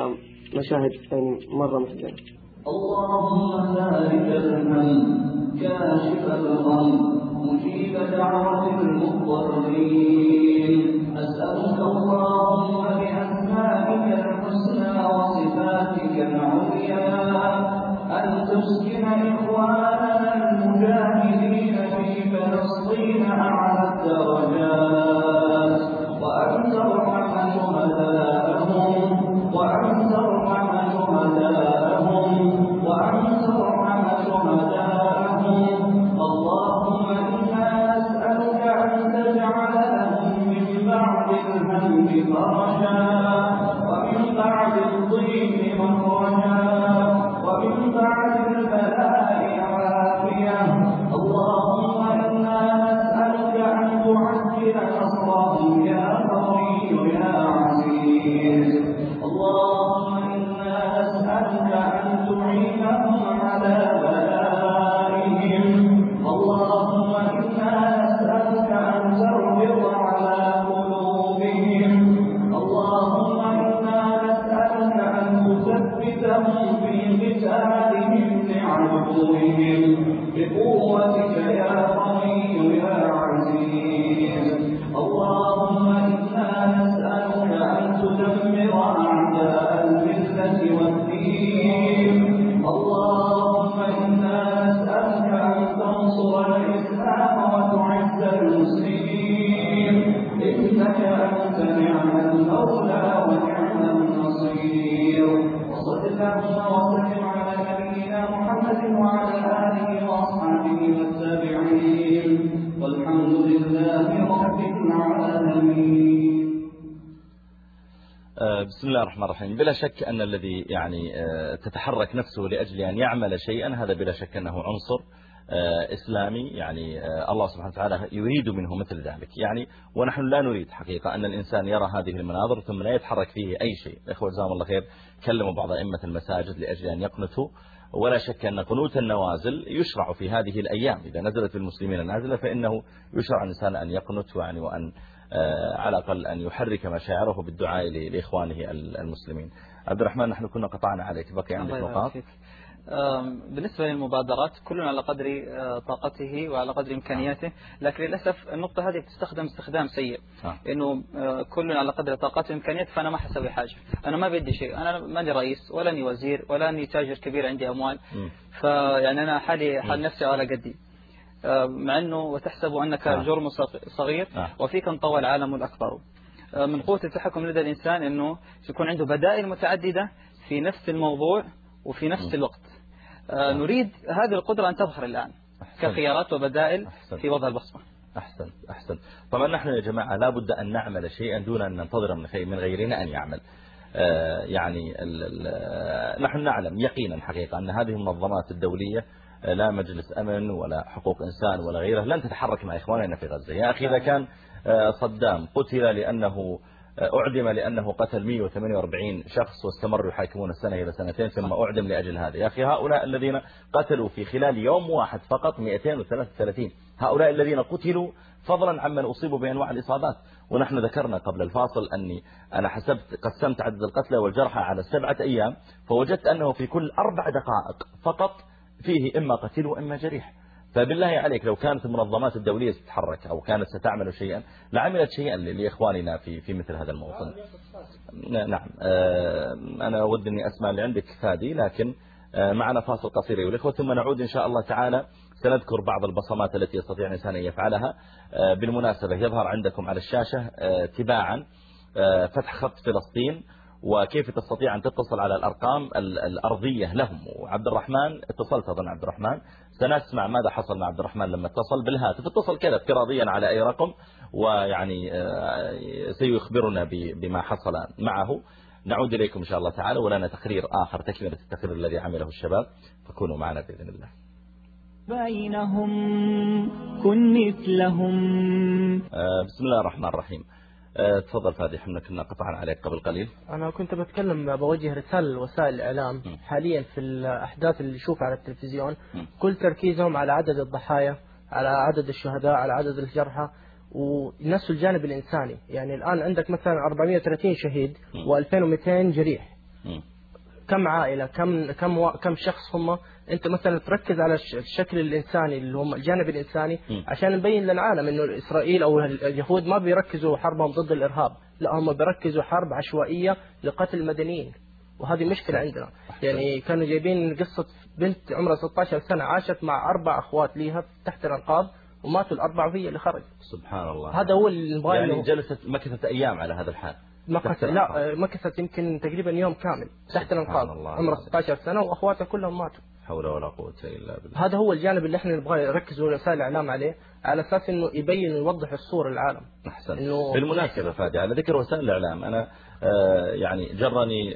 مشاهد يعني مرة محزنة. اللهم ذلك الهم كاشف الغم مجيب دعوة المضطرين، أسألك اللهم بأسمائك الحسنى وصفاتك العليا أن تسكن إخواننا المجاهدين في فلسطين أعلى الدرجات، وأن ترحم شهداءهم وأن ترحم شهداءهم وأن ترحم شهداءهم. اللهم إنا نسألك أن تجعل لهم من بعد الهم فرجا، ومن بعد الضيق مخرجا، ومن بعد البلاء عافية. اللهم إنا نسألك أن تعجل نصرهم يا قوي يا عزيز. اللهم إنا نسألك أن تعينهم على بلائهم. اللهم إنا نسألك أن تربط على قلوبهم. اللهم إنا نسألك أن تثبتهم في قتالهم لعدوهم بقوتك يا قوي يا عزيز. اللهم إنا نسألك أن تدمر أعداء الملة والدين. اللهم إنا نسألك أن تنصر الإسلام وتعز المسلمين، إنك أنت نعم المولى ونعم النصير. وصل اللهم وسلم على نبينا محمد وعلى آله وأصحابه والتابعين، والحمد لله رب العالمين. بسم الله الرحمن الرحيم. بلا شك أن الذي يعني تتحرك نفسه لأجل أن يعمل شيئا هذا بلا شك أنه عنصر إسلامي، يعني الله سبحانه وتعالى يريد منه مثل ذلك يعني، ونحن لا نريد حقيقة أن الإنسان يرى هذه المناظر ثم لا يتحرك فيه أي شيء. إخوة جزاهم الله خير كلموا بعض أئمة المساجد لأجل أن يقنتوا، ولا شك أن قنوت النوازل يشرع في هذه الأيام. إذا نزلت بالمسلمين النازلة فإنه يشرع الإنسان أن يقنت يعني وأن على الأقل أن يحرك مشاعره بالدعاء لإخوانه المسلمين. عبد الرحمن نحن كنا قطعنا عليك، بقي عندك نقاط؟ بالنسبة للمبادرات كلنا على قدر طاقته وعلى قدر إمكانياته، لكن للأسف النقطة هذه بتستخدم استخدام سيء، إنه كلنا على قدر طاقته وإمكانياته، فأنا ما حسوي حاجة، أنا ما بدي شيء، أنا ماني رئيس ولا أني وزير ولا أني تاجر كبير عندي أموال، فيعني أنا حالي حال نفسي على قدي، مع أنه وتحسب أنك جرم صغير وفيك انطوى العالم الأكبر. من قوة التحكم لدى الإنسان أنه يكون عنده بدائل متعددة في نفس الموضوع وفي نفس الوقت. نريد هذه القدرة أن تظهر الآن كخيارات وبدائل في وضع البصمة. أحسن أحسن. طبعا نحن يا جماعة لا بد أن نعمل شيئا دون أن ننتظر من غيرنا أن يعمل. يعني نحن نعلم يقينا حقيقة أن هذه المنظمات الدولية لا مجلس أمن ولا حقوق إنسان ولا غيره لن تتحرك مع إخواننا في غزة. يا أخي إذا كان صدام قتل لأنه أعدم لأنه قتل مئة وثمانية وأربعين شخص واستمروا يحاكمون السنة إلى سنتين ثم أعدم لأجل هذا، يا أخي هؤلاء الذين قتلوا في خلال يوم واحد فقط مئتين وثلاثة وثلاثين، هؤلاء الذين قتلوا فضلا عمن أصيبوا بأنواع الإصابات. ونحن ذكرنا قبل الفاصل أني أنا حسبت قسمت عدد القتلى والجرحى على سبعة أيام فوجدت أنه في كل أربع دقائق فقط فيه إما قتيل وإما جريح. فبالله عليك لو كانت المنظمات الدولية تتحرك أو كانت ستعمل شيئا لعملت شيئا لإخواننا في في مثل هذا الموطن. نعم أنا أود أني أسمع اللي عندك فادي، لكن معنا فاصل قصير أيها الإخوة ثم نعود إن شاء الله تعالى. سنذكر بعض البصمات التي يستطيع الإنسان أن يفعلها. بالمناسبة يظهر عندكم على الشاشة تباعا فتح خط فلسطين وكيف تستطيع أن تتصل على الأرقام الأرضية لهم. وعبد الرحمن اتصلت أظن عبد الرحمن، سنسمع ماذا حصل مع عبد الرحمن لما اتصل بالهاتف، اتصل كذا افتراضيا على أي رقم ويعني سيخبرنا بما حصل معه. نعود إليكم إن شاء الله تعالى ولنا تقرير آخر تكملة التقرير الذي عمله الشباب، فكونوا معنا بإذن الله. بينهم كن مثلهم. بسم الله الرحمن الرحيم. تفضل فادي، احنا كنا قطعنا عليك قبل قليل. أنا كنت بتكلم بوجه رسالة لوسائل الإعلام م. حاليا في الأحداث اللي نشوفها على التلفزيون م. كل تركيزهم على عدد الضحايا، على عدد الشهداء، على عدد الجرحى ونفس الجانب الإنساني. يعني الآن عندك مثلا أربعمئة وثلاثين شهيد وألفين ومئتين جريح. م. كم عائلة، كم كم و... كم شخص هم. أنت مثلا تركز على الشكل الإنساني اللي هم الجانب الإنساني م. عشان نبين للعالم إنه إسرائيل أو اليهود ما بيركزوا حربهم ضد الإرهاب، لا هم بيركزوا حرب عشوائية لقتل المدنيين، وهذه مشكلة عندنا. يعني كانوا جايبين قصة بنت عمرها ستة عشر سنة عاشت مع أربع أخوات ليها تحت الأنقاض وماتوا الأربعة وهي اللي خرج. سبحان الله. هذا هو اللي نبغاه. يعني جلست مكثت أيام على هذا الحال. مكثت لا مكثت يمكن تقريبا يوم كامل تحت الأنقاض، عمرها ستة عشر سنة وأخواتها كلهم ماتوا. حول ولا قوة إلا بالله. هذا هو الجانب اللي احنا نبغى يركزوا وسائل الإعلام عليه، على أساس إنه يبين ويوضح الصورة للعالم. أحسن. إنه بالمناسبة فادي على ذكر وسائل الإعلام، أنا آه يعني جرني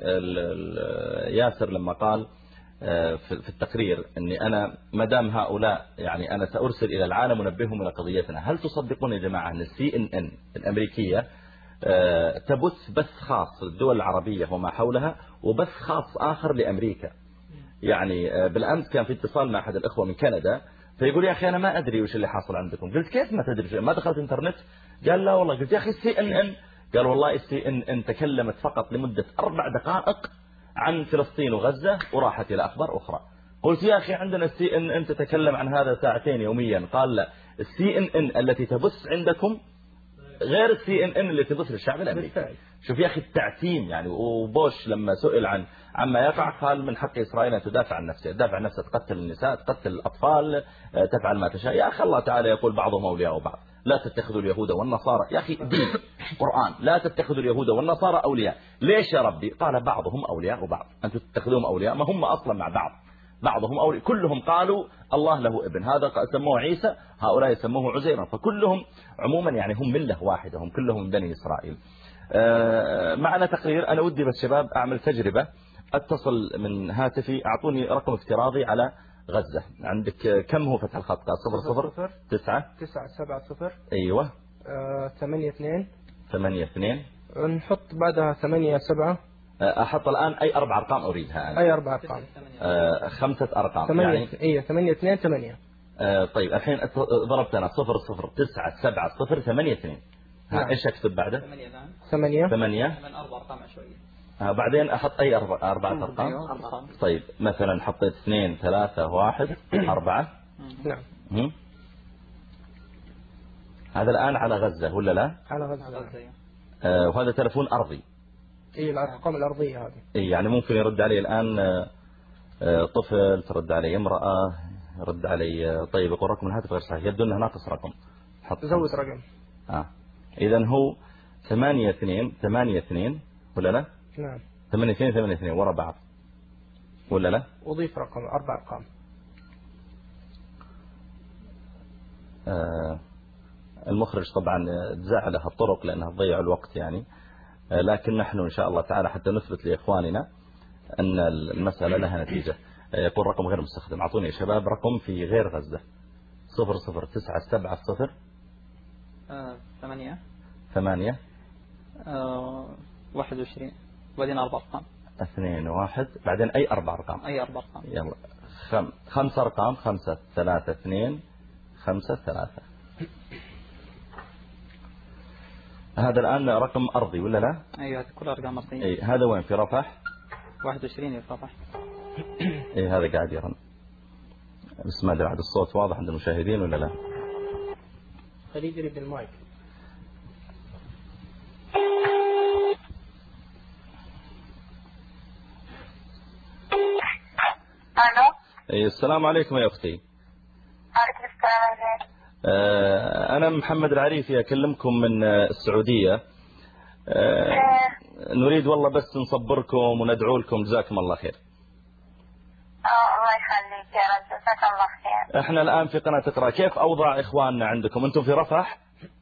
ياسر لما قال آه في التقرير إني أنا مدام هؤلاء يعني أنا سأرسل إلى العالم ونبههم إلى قضيتنا. هل تصدقون يا جماعة أن السي إن إن الأمريكية آه تبث بث خاص للدول العربية وما حولها وبث خاص آخر لأمريكا؟ يعني بالأمس كان في اتصال مع أحد الأخوة من كندا فيقول يا أخي أنا ما أدري وش اللي حاصل عندكم. قلت كيف ما تدري؟ ما دخلت انترنت؟ قال لا والله. قلت يا أخي السي إن إن. قال والله السي إن إن تكلمت فقط لمدة أربع دقائق عن فلسطين وغزة وراحت إلى أخبار أخرى. قلت يا أخي عندنا السي إن إن تتكلم عن هذا ساعتين يوميا. قال لا، السي إن إن التي تبث عندكم غير السي إن إن اللي تبث للشعب الأمريكي. شوف يا أخي التعتيم يعني. وبوش لما سئل عن عما يقع قال من حق إسرائيل أن تدافع عن نفسها، تدافع عن نفسها، تقتل النساء، تقتل الأطفال، تفعل ما تشاء. يا أخي الله تعالى يقول بعضهم أولياء بعض، لا تتخذوا اليهود والنصارى. يا أخي دين قرآن، لا تتخذوا اليهود والنصارى أولياء. ليش يا ربي؟ قال بعضهم أولياء بعض. أنتم تتخذوهم أولياء، ما هم أصلا مع بعض. بعضهم أولياء، كلهم قالوا الله له ابن، هذا سموه عيسى، هؤلاء يسموه عزيرا، فكلهم عموما يعني هم ملة واحدة، هم كلهم بني إسرائيل. معنا تقرير. أنا ودي بس شباب أعمل تجربة، أتصل من هاتفي، أعطوني رقم افتراضي على غزة. عندك كم هو فتح الخط؟ قال صفر صفر تسعة تسعة سبعة صفر أيوة آه، ثمانية اثنين ثمانية اثنين. نحط بعدها ثمانية سبعة. أحط الآن أي أربع أرقام أريدها أنا. أي أربع أرقام؟ آه خمسة أرقام ثمانية يعني. إيه ثمانية اثنين ثمانية. آه طيب الحين ضربت أنا صفر صفر تسعة سبعة صفر ثمانية اثنين. ها إيش أكتب بعده؟ ثمانية ثمانية. من أربع أرقام عشوائية. آه بعدين أحط أي أربع أربعة أرقام. طيب مثلا حطيت اثنين ثلاثة واحد أربعة. نعم. هم؟ هذا الآن على غزة ولا لا؟ على غزة. آه وهذا تلفون أرضي. إيه الأرقام الأرضية هذه. إيه يعني ممكن يرد علي الآن آه طفل، ترد علي امرأة، يرد علي. طيب يقول رقم الهاتف غير صحيح، يبدو أنه ناقص رقم. حط زود رقم. آه إذا هو ثمانية اثنين ثمانية اثنين ولا لا؟ نعم. ثمانية اثنين ثمانية اثنين ورا بعض ولا لا؟ أضيف رقم أربع أرقام. آه المخرج طبعا تزعل هالطرق لأنها تضيع الوقت يعني، آه لكن نحن إن شاء الله تعالى حتى نثبت لإخواننا أن المسألة لها نتيجة. آه يقول رقم غير مستخدم. أعطوني يا شباب رقم في غير غزة. صفر صفر تسعة سبعة صفر ثمانية ثمانية واحد وعشرين بعدين أربع أرقام. اثنين واحد بعدين أي أربع أرقام. أي أربع أرقام. يلا خم... خمس أرقام. خمسة ثلاثة اثنين خمسة ثلاثة. هذا الآن رقم أرضي ولا لا؟ أيوة كل أرقام أرضية. أي هذا وين في رفح؟ واحد وعشرين في رفح. أي هذا قاعد يرن، بس ما أدري عاد الصوت واضح عند المشاهدين ولا لا؟ خليه يقرب المايك. الو. أي السلام عليكم يا أختي. عليكم السلام. آه أنا محمد العريفي أكلمكم من السعودية. آه نريد والله بس نصبركم وندعو لكم، جزاكم الله خير. اه الله يخليك يا رب، جزاك الله خير. احنا الآن في قناة اقرأ. كيف أوضاع إخواننا عندكم؟ أنتم في رفح؟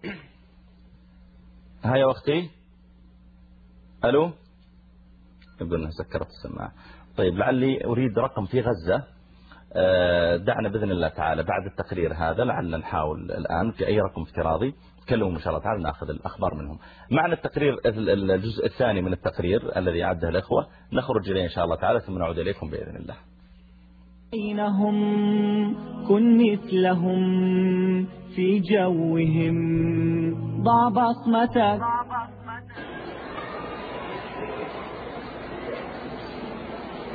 ها يا أختي. ألو. يبدو أنها سكرت السماعة. طيب لعلي أريد رقم في غزة. دعنا بإذن الله تعالى بعد التقرير هذا لعلنا نحاول الآن في أي رقم افتراضي تكلموا إن شاء الله تعالى نأخذ الأخبار منهم. معنا التقرير الجزء الثاني من التقرير الذي أعده الإخوة، نخرج إليه إن شاء الله تعالى ثم نعود إليكم بإذن الله. بينهم كن مثلهم في جوهم، ضع بصمتك.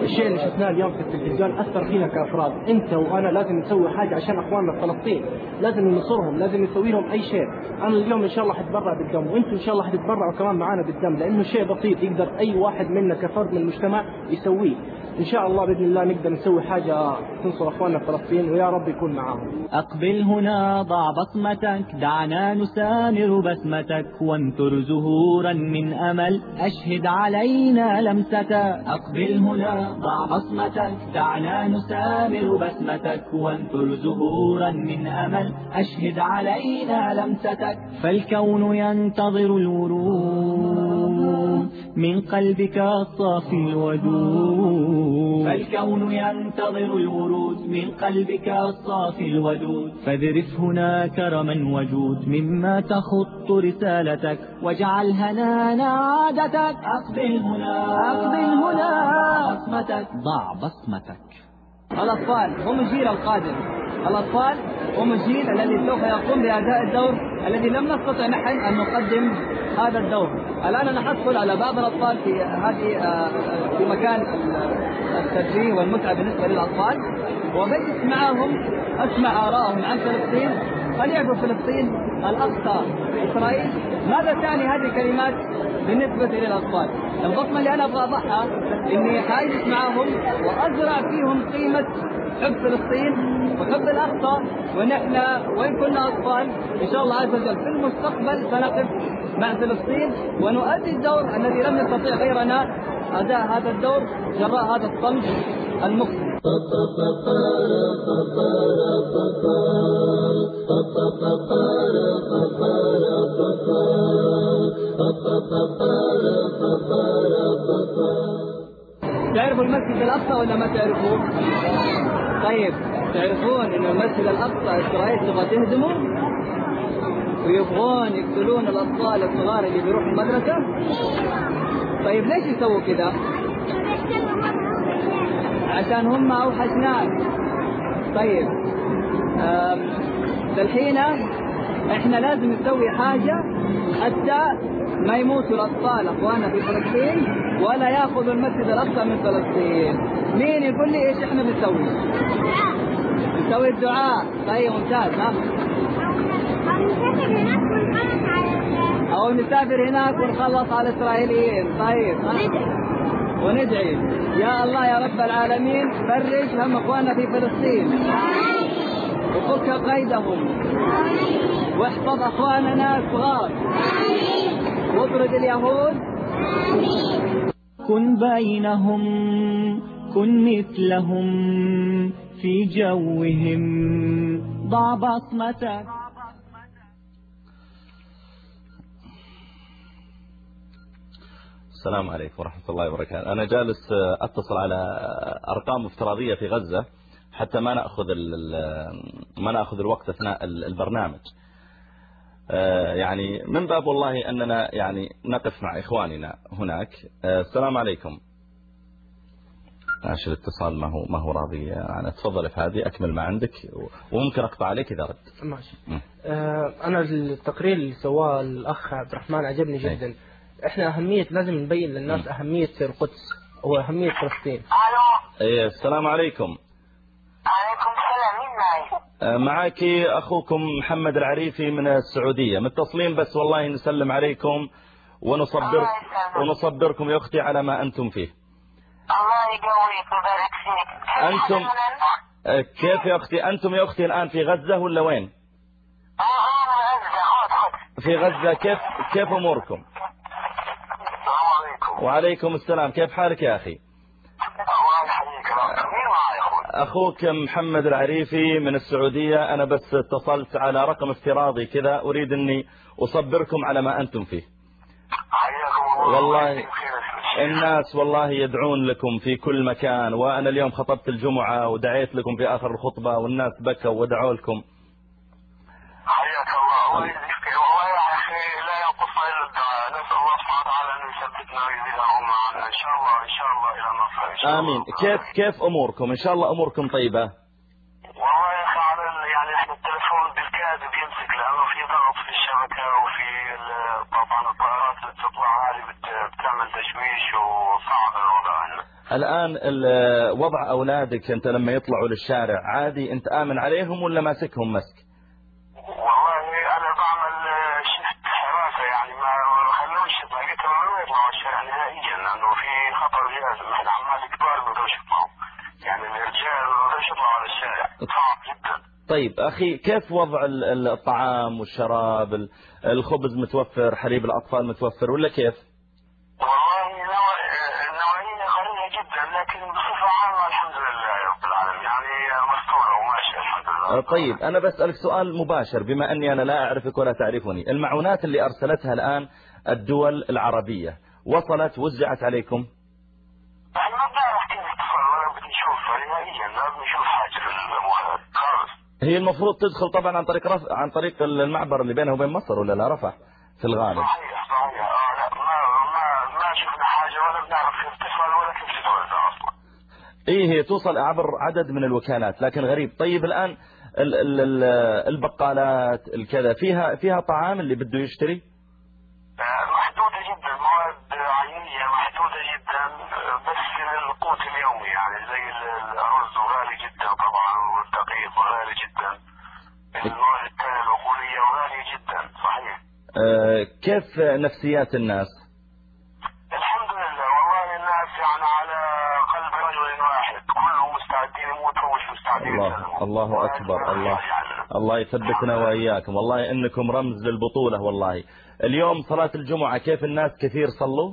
الشيء اللي شفناه اليوم في التلفزيون أثر فينا كأفراد. أنت وأنا لازم نسوي حاجة عشان أخواننا في فلسطين، لازم ننصرهم، لازم نسوي لهم أي شيء. أنا اليوم إن شاء الله حتبرع بالدم، وأنتم إن شاء الله حتتبرعوا كمان معنا بالدم، لأنه شيء بسيط يقدر أي واحد منا كفرد من المجتمع يسويه. إن شاء الله بإذن الله نقدر نسوي حاجة تنصر أخواننا في فلسطين، ويا رب يكون معاهم. أقبل هنا ضع بصمتك، دعنا نسامر بسمتك، وانثر زهورا من أمل، أشهد علينا لمستك. أقبل هنا ضع بصمتك، دعنا نسامر بسمتك، وانثر زهورا من أمل، أشهد علينا لمستك. فالكون ينتظر الورود من قلبك الصافي الودود، فالكون ينتظر الورود من قلبك الصافي الودود. فاذرف هنا كرما وجود مما تخط رسالتك، واجعل هنانا عادتك. أقبل هنا أقبل هنا بصمتك، ضع بصمتك. الأطفال هم الجيل القادم، الأطفال هم الجيل الذي سوف يقوم بأداء الدور الذي لم نستطع نحن أن نقدم هذا الدور. الآن أنا حدخل على بعض الأطفال في هذه في مكان الترفيه والمتعة بالنسبة للأطفال، وبجلس معهم أسمع آراءهم عن فلسطين. فليعرفوا فلسطين الأقصى إسرائيل، ماذا تعني هذه الكلمات بالنسبة للأطفال؟ البصمة اللي أنا أبغى أضعها إني حاجلس معهم وأزرع فيهم قيمة حب فلسطين وحب الأقصى، ونحن وإن كنا أطفال إن شاء الله عز وجل في المستقبل سنقف مع فلسطين ونؤدي الدور الذي لم يستطيع غيرنا أداء هذا الدور جراء هذا الصمت المقصد. تعرفوا المسجد الأقصى ولا ما تعرفوه؟ طيب تعرفون إنه المسجد الأقصى إسرائيل تبغى تهدمه ويبغون يقتلون الأطفال الصغار اللي بيروحوا المدرسة؟ طيب ليش يسووا كذا؟ عشان هم أوحش ناس. طيب الحين احنا لازم نسوي حاجة حتى ما يموتوا الأطفال أخوانا في فلسطين ولا يأخذوا المسجد الأقصى من فلسطين. مين يقول لي إيش إحنا بنسوي؟ نسوي الدعاء. طيب ممتاز. ها؟ أو نسافر هناك ونخلص على الإسرائيليين. طيب ها؟ وندعي يا الله يا رب العالمين فرج هم أخوانا في فلسطين وفك قيدهم واحفظ أخواننا الصغار واطرد اليهود. كن بينهم كن مثلهم في جوهم ضع بصمتك. السلام عليكم ورحمة الله وبركاته. أنا جالس أتصل على أرقام افتراضية في غزة حتى ما نأخذ ما نأخذ الوقت أثناء البرنامج، يعني من باب والله أننا يعني نقف مع إخواننا هناك. السلام عليكم. عشان الاتصال ما هو ما هو راضي. أنا تفضل في هذه أكمل ما عندك وممكن أقطع عليك إذا رد. ماشي. آه أنا التقرير اللي سواه الأخ عبد الرحمن عجبني جدا. إحنا أهمية لازم نبين للناس أهمية القدس وأهمية فلسطين. إيه السلام عليكم. عليكم السلام. مين معي؟ معك أخوكم محمد العريفي من السعودية، متصلين بس والله نسلم عليكم ونصبر ونصبركم يا أختي على ما أنتم فيه. الله يقويك ويبارك فيك. أنتم كيف يا أختي؟ أنتم يا أختي الآن في غزة ولا وين؟ في غزة. كيف كيف أموركم؟ وعليكم السلام. كيف حالك يا أخي؟ أخوك محمد العريفي من السعودية. أنا بس اتصلت على رقم افتراضي كذا أريد أني أصبركم على ما أنتم فيه. والله الناس والله يدعون لكم في كل مكان، وأنا اليوم خطبت الجمعة ودعيت لكم في آخر الخطبة والناس بكوا ودعوا لكم. حياك الله. والله يا أخي لا ينقص إلا الدعاء. نسأل الله سبحانه وتعالى أن يثبتنا ويزيدهم معنا إن شاء الله إن شاء الله إلى النصر إن شاء الله. آمين. كيف كيف أموركم؟ إن شاء الله أموركم طيبة. والله يا أخي على يعني إحنا التلفون بالكاد بيمسك لأنه في ضغط في الشبكة وفي طبعا الطائرات اللي تطلع هذه بتعمل تشويش وصعب الوضع عندنا. الآن وضع أولادك أنت لما يطلعوا للشارع عادي أنت آمن عليهم ولا ماسكهم مسك؟ والله أنا بعمل شفت حراسة يعني ما خلوش طريقتهم ما يطلعوا الشارع نهائيا لأنه في خطر لازم احنا عمال كبار ما بدوش يطلعوا يعني الرجال ما بدوش يطلعوا على الشارع صعب جدا. طيب أخي كيف وضع الطعام والشراب الخبز متوفر حليب الأطفال متوفر ولا كيف؟ والله النوعية قليلة جدا لكن بصفة عامة الحمد لله رب العالمين يعني مستورة وماشية الحمد لله. طيب أنا بسألك سؤال مباشر بما أني أنا لا أعرفك ولا تعرفني. المعونات اللي أرسلتها الآن الدول العربية وصلت وزعت عليكم؟ احنا ما بنعرف كيف اتصل ولا بدي نشوفها نهائيا ما بنشوف حاجة في المواد خالص. هي المفروض تدخل طبعا عن طريق رف... عن طريق المعبر اللي بينه وبين مصر ولا لا رفح في الغالب. صحيح صحيح اه لا ما ما ما شفنا حاجة ولا بنعرف كيف تدخل ولا كيف تتوزع اصلا. ايه هي توصل عبر عدد من الوكالات لكن غريب. طيب الآن ال ال ال البقالات الكذا فيها فيها طعام اللي بده يشتري؟ محدودة جدا مواد عينية محدودة جدا بس للقوت اليومي يعني زي الأرز غالي جدا طبعا والدقيق غالي جدا المواد الثانية الوقودية غالية جدا صحيح. أه كيف نفسيات الناس؟ الحمد لله والله الناس يعني على قلب رجل واحد كلهم مستعدين يموتوا ومش مستعدين الله الله أكبر الله الله يثبتنا وإياكم والله إنكم رمز للبطولة والله. اليوم صلاة الجمعة كيف الناس كثير صلوا؟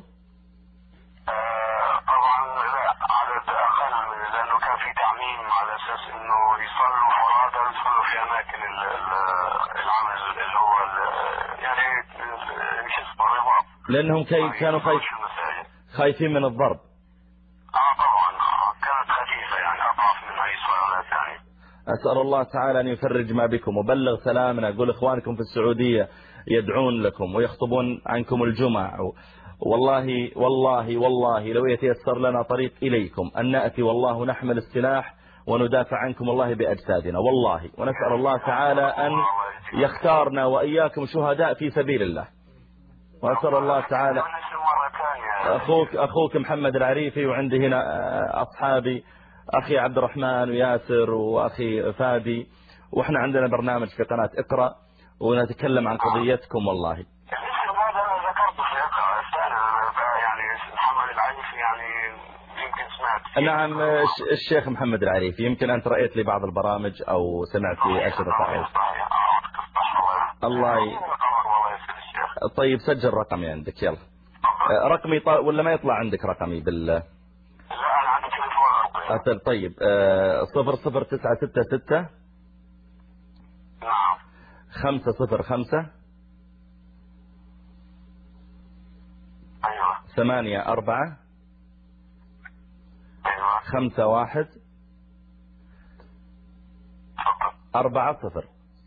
آه طبعا لا عدد أقل لأنه كان في تعميم على أساس إنه يصلوا فرادى ويصلوا في أماكن العمل اللي هو يعني مش اسمه الرباط لأنهم كي كانوا خايف خايفين من الضرب. اه طبعا كانت خفيفة يعني أضعف من أي صلاة يعني. أسأل الله تعالى أن يفرج ما بكم وبلغ سلامنا. أقول إخوانكم في السعودية يدعون لكم ويخطبون عنكم الجمع والله والله والله لو يتيسر لنا طريق إليكم أن نأتي والله نحمل السلاح وندافع عنكم والله بأجسادنا والله. ونسأل الله تعالى أن يختارنا وإياكم شهداء في سبيل الله. وأسأل الله تعالى أخوك أخوك محمد العريفي وعندي هنا أصحابي أخي عبد الرحمن وياسر وأخي فادي وإحنا عندنا برنامج في قناة اقرأ ونتكلم عن قضيتكم والله. الاسم هذا أنا ذكرته في اقرأ الثاني يعني محمد العريفي يعني يمكن سمعت. نعم الشيخ محمد العريفي يمكن أنت رأيت لي بعض البرامج أو سمعت لي أشرطة. الله ي... طيب سجل رقمي عندك يلا. رقمي ط... ولا ما يطلع عندك رقمي بال لا أنا عندي تليفون. طيب صفر صفر تسعة ستة ستة نعم خمسة صفر خمسة أيوة ثمانية أربعة أيوة خمسة واحد أربعة صفر.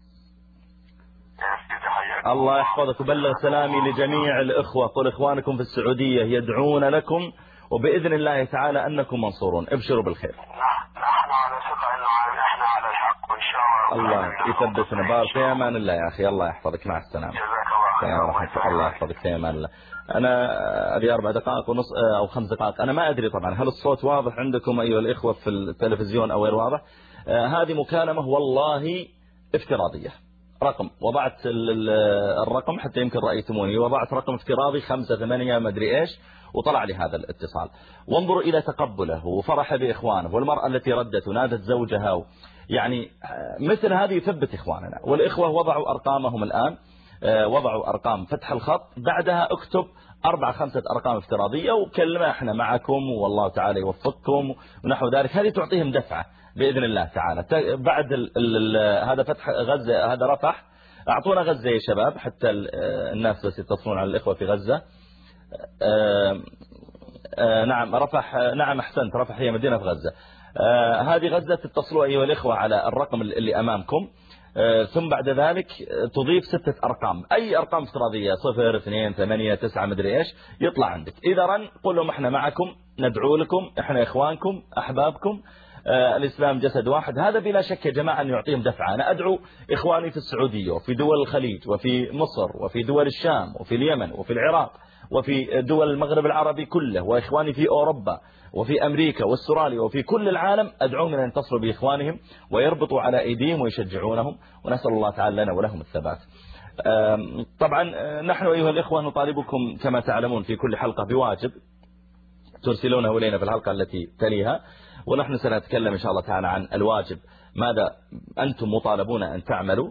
الله يحفظك وبلغ سلامي لجميع الإخوة. قل إخوانكم في السعودية يدعون لكم وبإذن الله تعالى أنكم منصورون. ابشروا بالخير. نحن على ثقة أنه نحن على الحق وإن شاء الله. الله يثبتنا. بارك في أمان الله يا أخي. الله يحفظك مع السلامة. جزاك الله خير. الله يحفظك في أمان الله. أنا أبي أربع دقائق ونص أو خمس دقائق. أنا ما أدري طبعا هل الصوت واضح عندكم أيها الإخوة في التلفزيون أو غير واضح. هذه مكالمة والله افتراضية. رقم وضعت الرقم حتى يمكن رأيتموني وضعت رقم افتراضي خمسة ثمانية ما أدري إيش وطلع لي هذا الاتصال. وانظروا إلى تقبله وفرح بإخوانه والمرأة التي ردت ونادت زوجها يعني مثل هذه يثبت إخواننا. والإخوة وضعوا أرقامهم الآن وضعوا أرقام فتح الخط بعدها اكتب أربع خمسة أرقام افتراضية وكلمة احنا معكم والله تعالى يوفقكم ونحو ذلك. هذه تعطيهم دفعة بإذن الله تعالى. بعد ال ال هذا فتح غزة هذا رفح أعطونا غزة يا شباب حتى الناس بس يتصلون على الإخوة في غزة. آآ آآ نعم رفح نعم أحسنت رفح هي مدينة في غزة. هذه غزة. تتصلوا أيها الإخوة على الرقم اللي أمامكم ثم بعد ذلك تضيف ستة أرقام أي أرقام افتراضية صفر اثنين ثمانية تسعة مدري إيش يطلع عندك. إذا رن قل لهم احنا معكم ندعو لكم احنا إخوانكم أحبابكم آه الإسلام جسد واحد. هذا بلا شك يا جماعة أن يعطيهم دفعة. أنا أدعو إخواني في السعودية وفي دول الخليج وفي مصر وفي دول الشام وفي اليمن وفي العراق وفي دول المغرب العربي كله، وإخواني في أوروبا وفي أمريكا واستراليا وفي كل العالم، أدعوهم أن ينتصروا بإخوانهم ويربطوا على أيديهم ويشجعونهم، ونسأل الله تعالى لنا ولهم الثبات. طبعا نحن أيها الإخوة نطالبكم كما تعلمون في كل حلقة بواجب ترسلونه إلينا في الحلقة التي تليها، ونحن سنتكلم إن شاء الله تعالى عن الواجب، ماذا أنتم مطالبون أن تعملوا.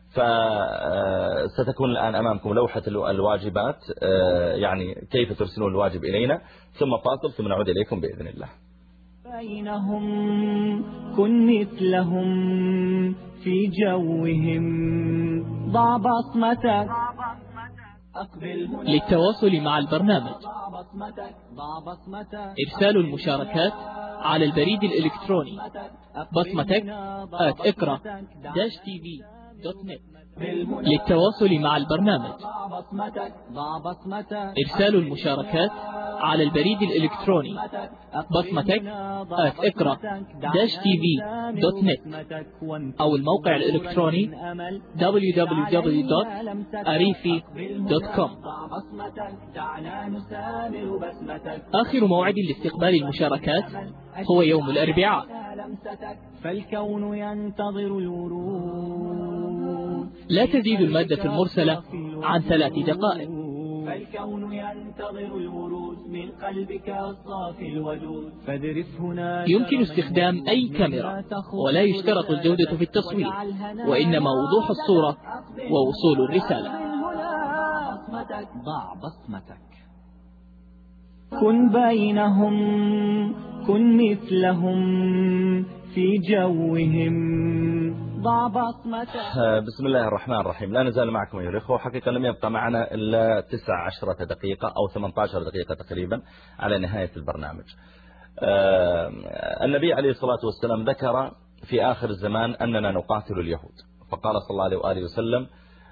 فستكون الآن أمامكم لوحة الواجبات، يعني كيف ترسلون الواجب إلينا، ثم فاصل ثم نعود إليكم بإذن الله. بينهم كن مثلهم في جوهم ضع بصمتك. للتواصل مع البرنامج إرسال المشاركات على البريد الإلكتروني بصمتك آت اقرأ داش تي في دوت نت. للتواصل مع البرنامج إرسال المشاركات على البريد الإلكتروني بصمتك آت اقرأ داش تي في دوت نت أو الموقع الإلكتروني دبليو دبليو دبليو دوت أريفي دوت كوم. آخر موعد لاستقبال المشاركات هو يوم الأربعاء. فالكون ينتظر الورود، لا تزيد المادة المرسلة عن ثلاث دقائق. فالكون ينتظر الورود من قلبك الصافي الوجود، فاذرف هنا. يمكن استخدام أي كاميرا، ولا يشترط الجودة في التصوير، وإنما وضوح الصورة ووصول الرسالة. ضع بصمتك. كن بينهم كن مثلهم في جوهم ضع بصمتك. بسم الله الرحمن الرحيم. لا نزال معكم أيها الأخوة. حقيقة لم يبقى معنا إلا تسع عشرة دقيقة أو ثمانية عشر دقيقة تقريبا على نهاية البرنامج. النبي عليه الصلاة والسلام ذكر في آخر الزمان أننا نقاتل اليهود، فقال صلى الله عليه وآله وسلم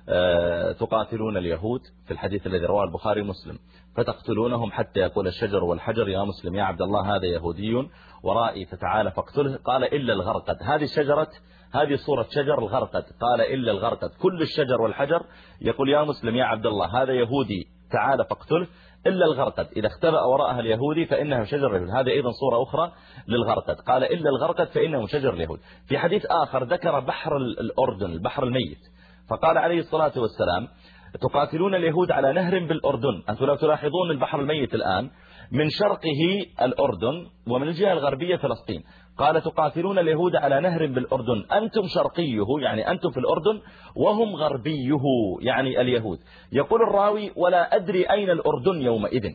تقاتلون اليهود في الحديث الذي رواه البخاري ومسلم، فتقتلونهم حتى يقول الشجر والحجر يا مسلم يا عبد الله هذا يهودي ورائي فتعالى فاقتله. قال إلا الغرقد. هذه شجرة، هذه صورة شجر الغرقد. قال إلا الغرقد. كل الشجر والحجر يقول يا مسلم يا عبد الله هذا يهودي تعالى فاقتله، إلا الغرقد. إذا اختبأ وراءها اليهودي فإنه شجر اليهود. هذا أيضا صورة أخرى للغرقد. قال إلا الغرقد فإنه شجر اليهود. في حديث آخر ذكر بحر الأردن، البحر الميت، فقال عليه الصلاة والسلام تقاتلون اليهود على نهر بالأردن. أنتم لو تلاحظون البحر الميت الآن من شرقه الأردن ومن الجهة الغربية فلسطين. قال تقاتلون اليهود على نهر بالأردن، أنتم شرقيه يعني أنتم في الأردن وهم غربيه يعني اليهود. يقول الراوي ولا أدري أين الأردن يومئذ.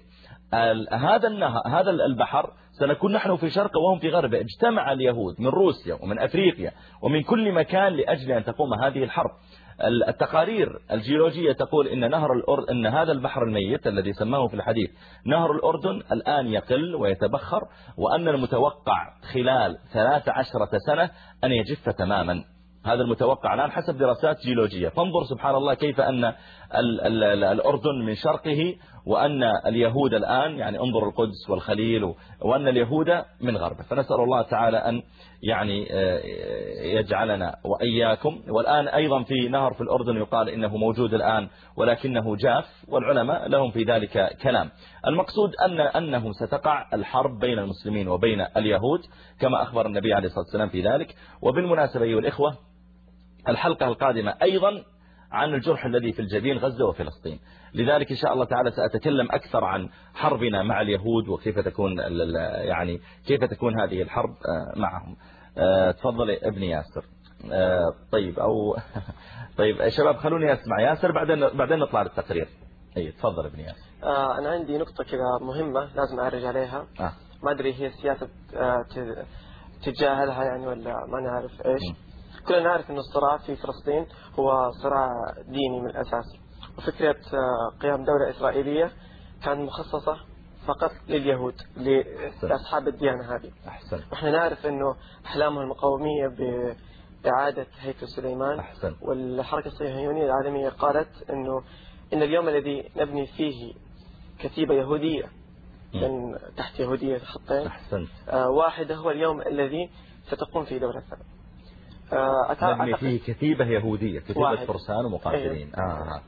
هذا النهر هذا البحر سنكون نحن في شرق وهم في غرب. اجتمع اليهود من روسيا ومن أفريقيا ومن كل مكان لأجل أن تقوم هذه الحرب. التقارير الجيولوجية تقول إن نهر الأردن، إن هذا البحر الميت الذي سماه في الحديث نهر الأردن الآن يقل ويتبخر، وأن المتوقع خلال ثلاث عشرة سنة أن يجف تماما. هذا المتوقع الآن حسب دراسات جيولوجية. فانظر سبحان الله كيف أن ال ال ال الأردن من شرقه وأن اليهود الآن يعني انظر القدس والخليل، وأن اليهود من غربه. فنسأل الله تعالى أن يعني يجعلنا وإياكم. والآن أيضا في نهر في الأردن يقال إنه موجود الآن ولكنه جاف، والعلماء لهم في ذلك كلام. المقصود أن أنه ستقع الحرب بين المسلمين وبين اليهود كما أخبر النبي عليه الصلاة والسلام في ذلك. وبالمناسبة أيها الإخوة الحلقة القادمة أيضا عن الجرح الذي في الجبين غزة وفلسطين، لذلك إن شاء الله تعالى سأتكلم أكثر عن حربنا مع اليهود وكيف تكون يعني كيف تكون هذه الحرب معهم. تفضل ابن ياسر. طيب أو طيب شباب خلوني أسمع ياسر بعدين بعدين نطلع للتقرير. أي تفضل ابن ياسر. آه أنا عندي نقطة كذا مهمة لازم أعرج عليها. آه. ما أدري هي سياسة آه تتجاهلها يعني ولا ما نعرف إيش. م. كلنا نعرف أن الصراع في فلسطين هو صراع ديني من الأساس، وفكرة قيام دولة إسرائيلية كان مخصصة فقط لليهود لأصحاب الديانة هذه. أحسن. وإحنا نعرف أنه أحلامه المقاومية بإعادة هيكل سليمان. أحسن. والحركة الصهيونية العالمية قالت أنه إن اليوم الذي نبني فيه كتيبة يهودية من تحت يهودية خطين. أحسن. آه واحدة هو اليوم الذي ستقوم فيه دولة ثانية. نبني فيه كتيبة يهودية، كتيبة فرسان ومقاتلين. آه.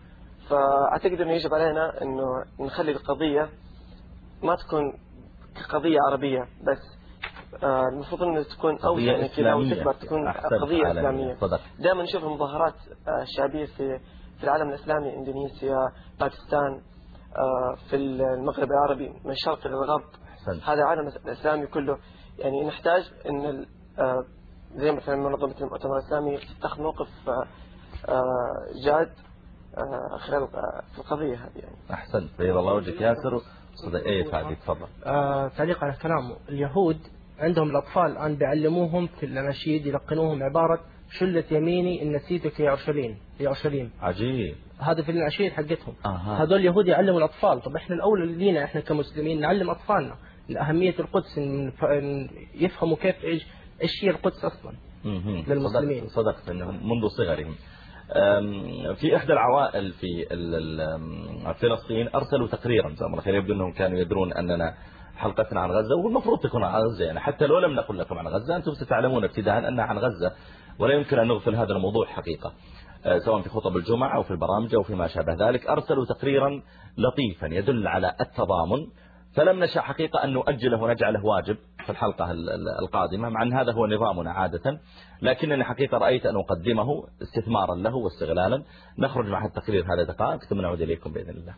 فأعتقد أنه يجب علينا أنه نخلي القضية ما تكون كقضية عربية بس، المفروض أنه تكون أوسع من كذا وتكبر، تكون قضية إسلامية. دائما نشوف المظاهرات الشعبية في في العالم الإسلامي، إندونيسيا، باكستان، في المغرب العربي من الشرق إلى الغرب، هذا العالم الإسلامي كله. يعني نحتاج أن زي مثلا منظمة المؤتمر الإسلامي تتخذ موقف جاد خلال في القضية هذه يعني. أحسنت، بيض الله وجهك ياسر. صدق ايه فادي تفضل. آه تعليق على كلامه، اليهود عندهم الأطفال الآن بيعلموهم في الأناشيد، يلقنوهم عبارة شلة يميني إن نسيتك يا أورشليم يا أورشليم. عجيب. هذا في الأناشيد حقتهم. آه. هذول اليهود يعلموا الأطفال. طب إحنا الأول لينا إحنا كمسلمين نعلم أطفالنا أهمية القدس، إن يفهموا كيف إيش إيش هي القدس أصلا للمسلمين. صدقت إنهم منذ صغرهم. في إحدى العوائل في فلسطين أرسلوا تقريرا جزاهم الله خير، يبدو أنهم كانوا يدرون أننا حلقتنا عن غزة، والمفروض تكون عن غزة يعني، حتى لو لم نقل لكم عن غزة أنتم ستعلمون ابتداء أنها عن غزة، ولا يمكن أن نغفل هذا الموضوع حقيقة، سواء في خطب الجمعة أو في البرامج أو فيما شابه ذلك. أرسلوا تقريرا لطيفا يدل على التضامن، فلم نشأ حقيقة أن نؤجله ونجعله واجب في الحلقة القادمة، مع أن هذا هو نظامنا عادة، لكنني حقيقة رأيت أن أقدمه استثمارا له واستغلالا. نخرج مع التقرير هذا دقائق ثم نعود إليكم بإذن الله.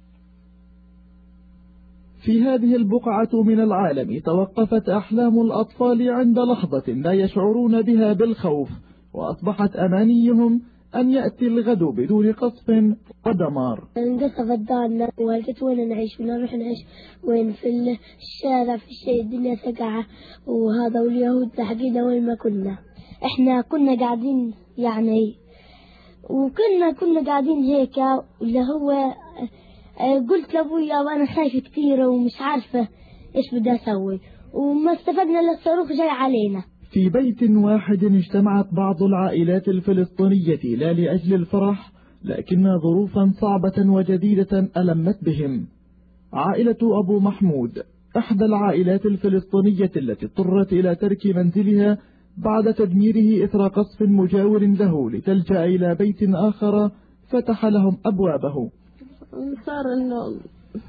في هذه البقعة من العالم توقفت أحلام الأطفال عند لحظة لا يشعرون بها بالخوف، وأصبحت أمانيهم أن يأتي الغد بدون قصف ودمار. انقصفت دارنا وقلت وين نعيش ولا نروح نعيش وين؟ في الشارع، في الشيء الدنيا سقعة وهذا، واليهود لحقينا وين ما كنا. احنا كنا قاعدين يعني، وكنا كنا قاعدين هيك اللي هو قلت لأبويا وأنا خايفة كثير ومش عارفة إيش بدي أسوي، وما استفدنا إلا الصاروخ جاي علينا. في بيت واحد اجتمعت بعض العائلات الفلسطينية لا لأجل الفرح، لكن ظروفا صعبة وجديدة ألمت بهم. عائلة أبو محمود إحدى العائلات الفلسطينية التي اضطرت إلى ترك منزلها بعد تدميره إثر قصف مجاور له لتلجأ إلى بيت آخر فتح لهم أبوابه. صار إنه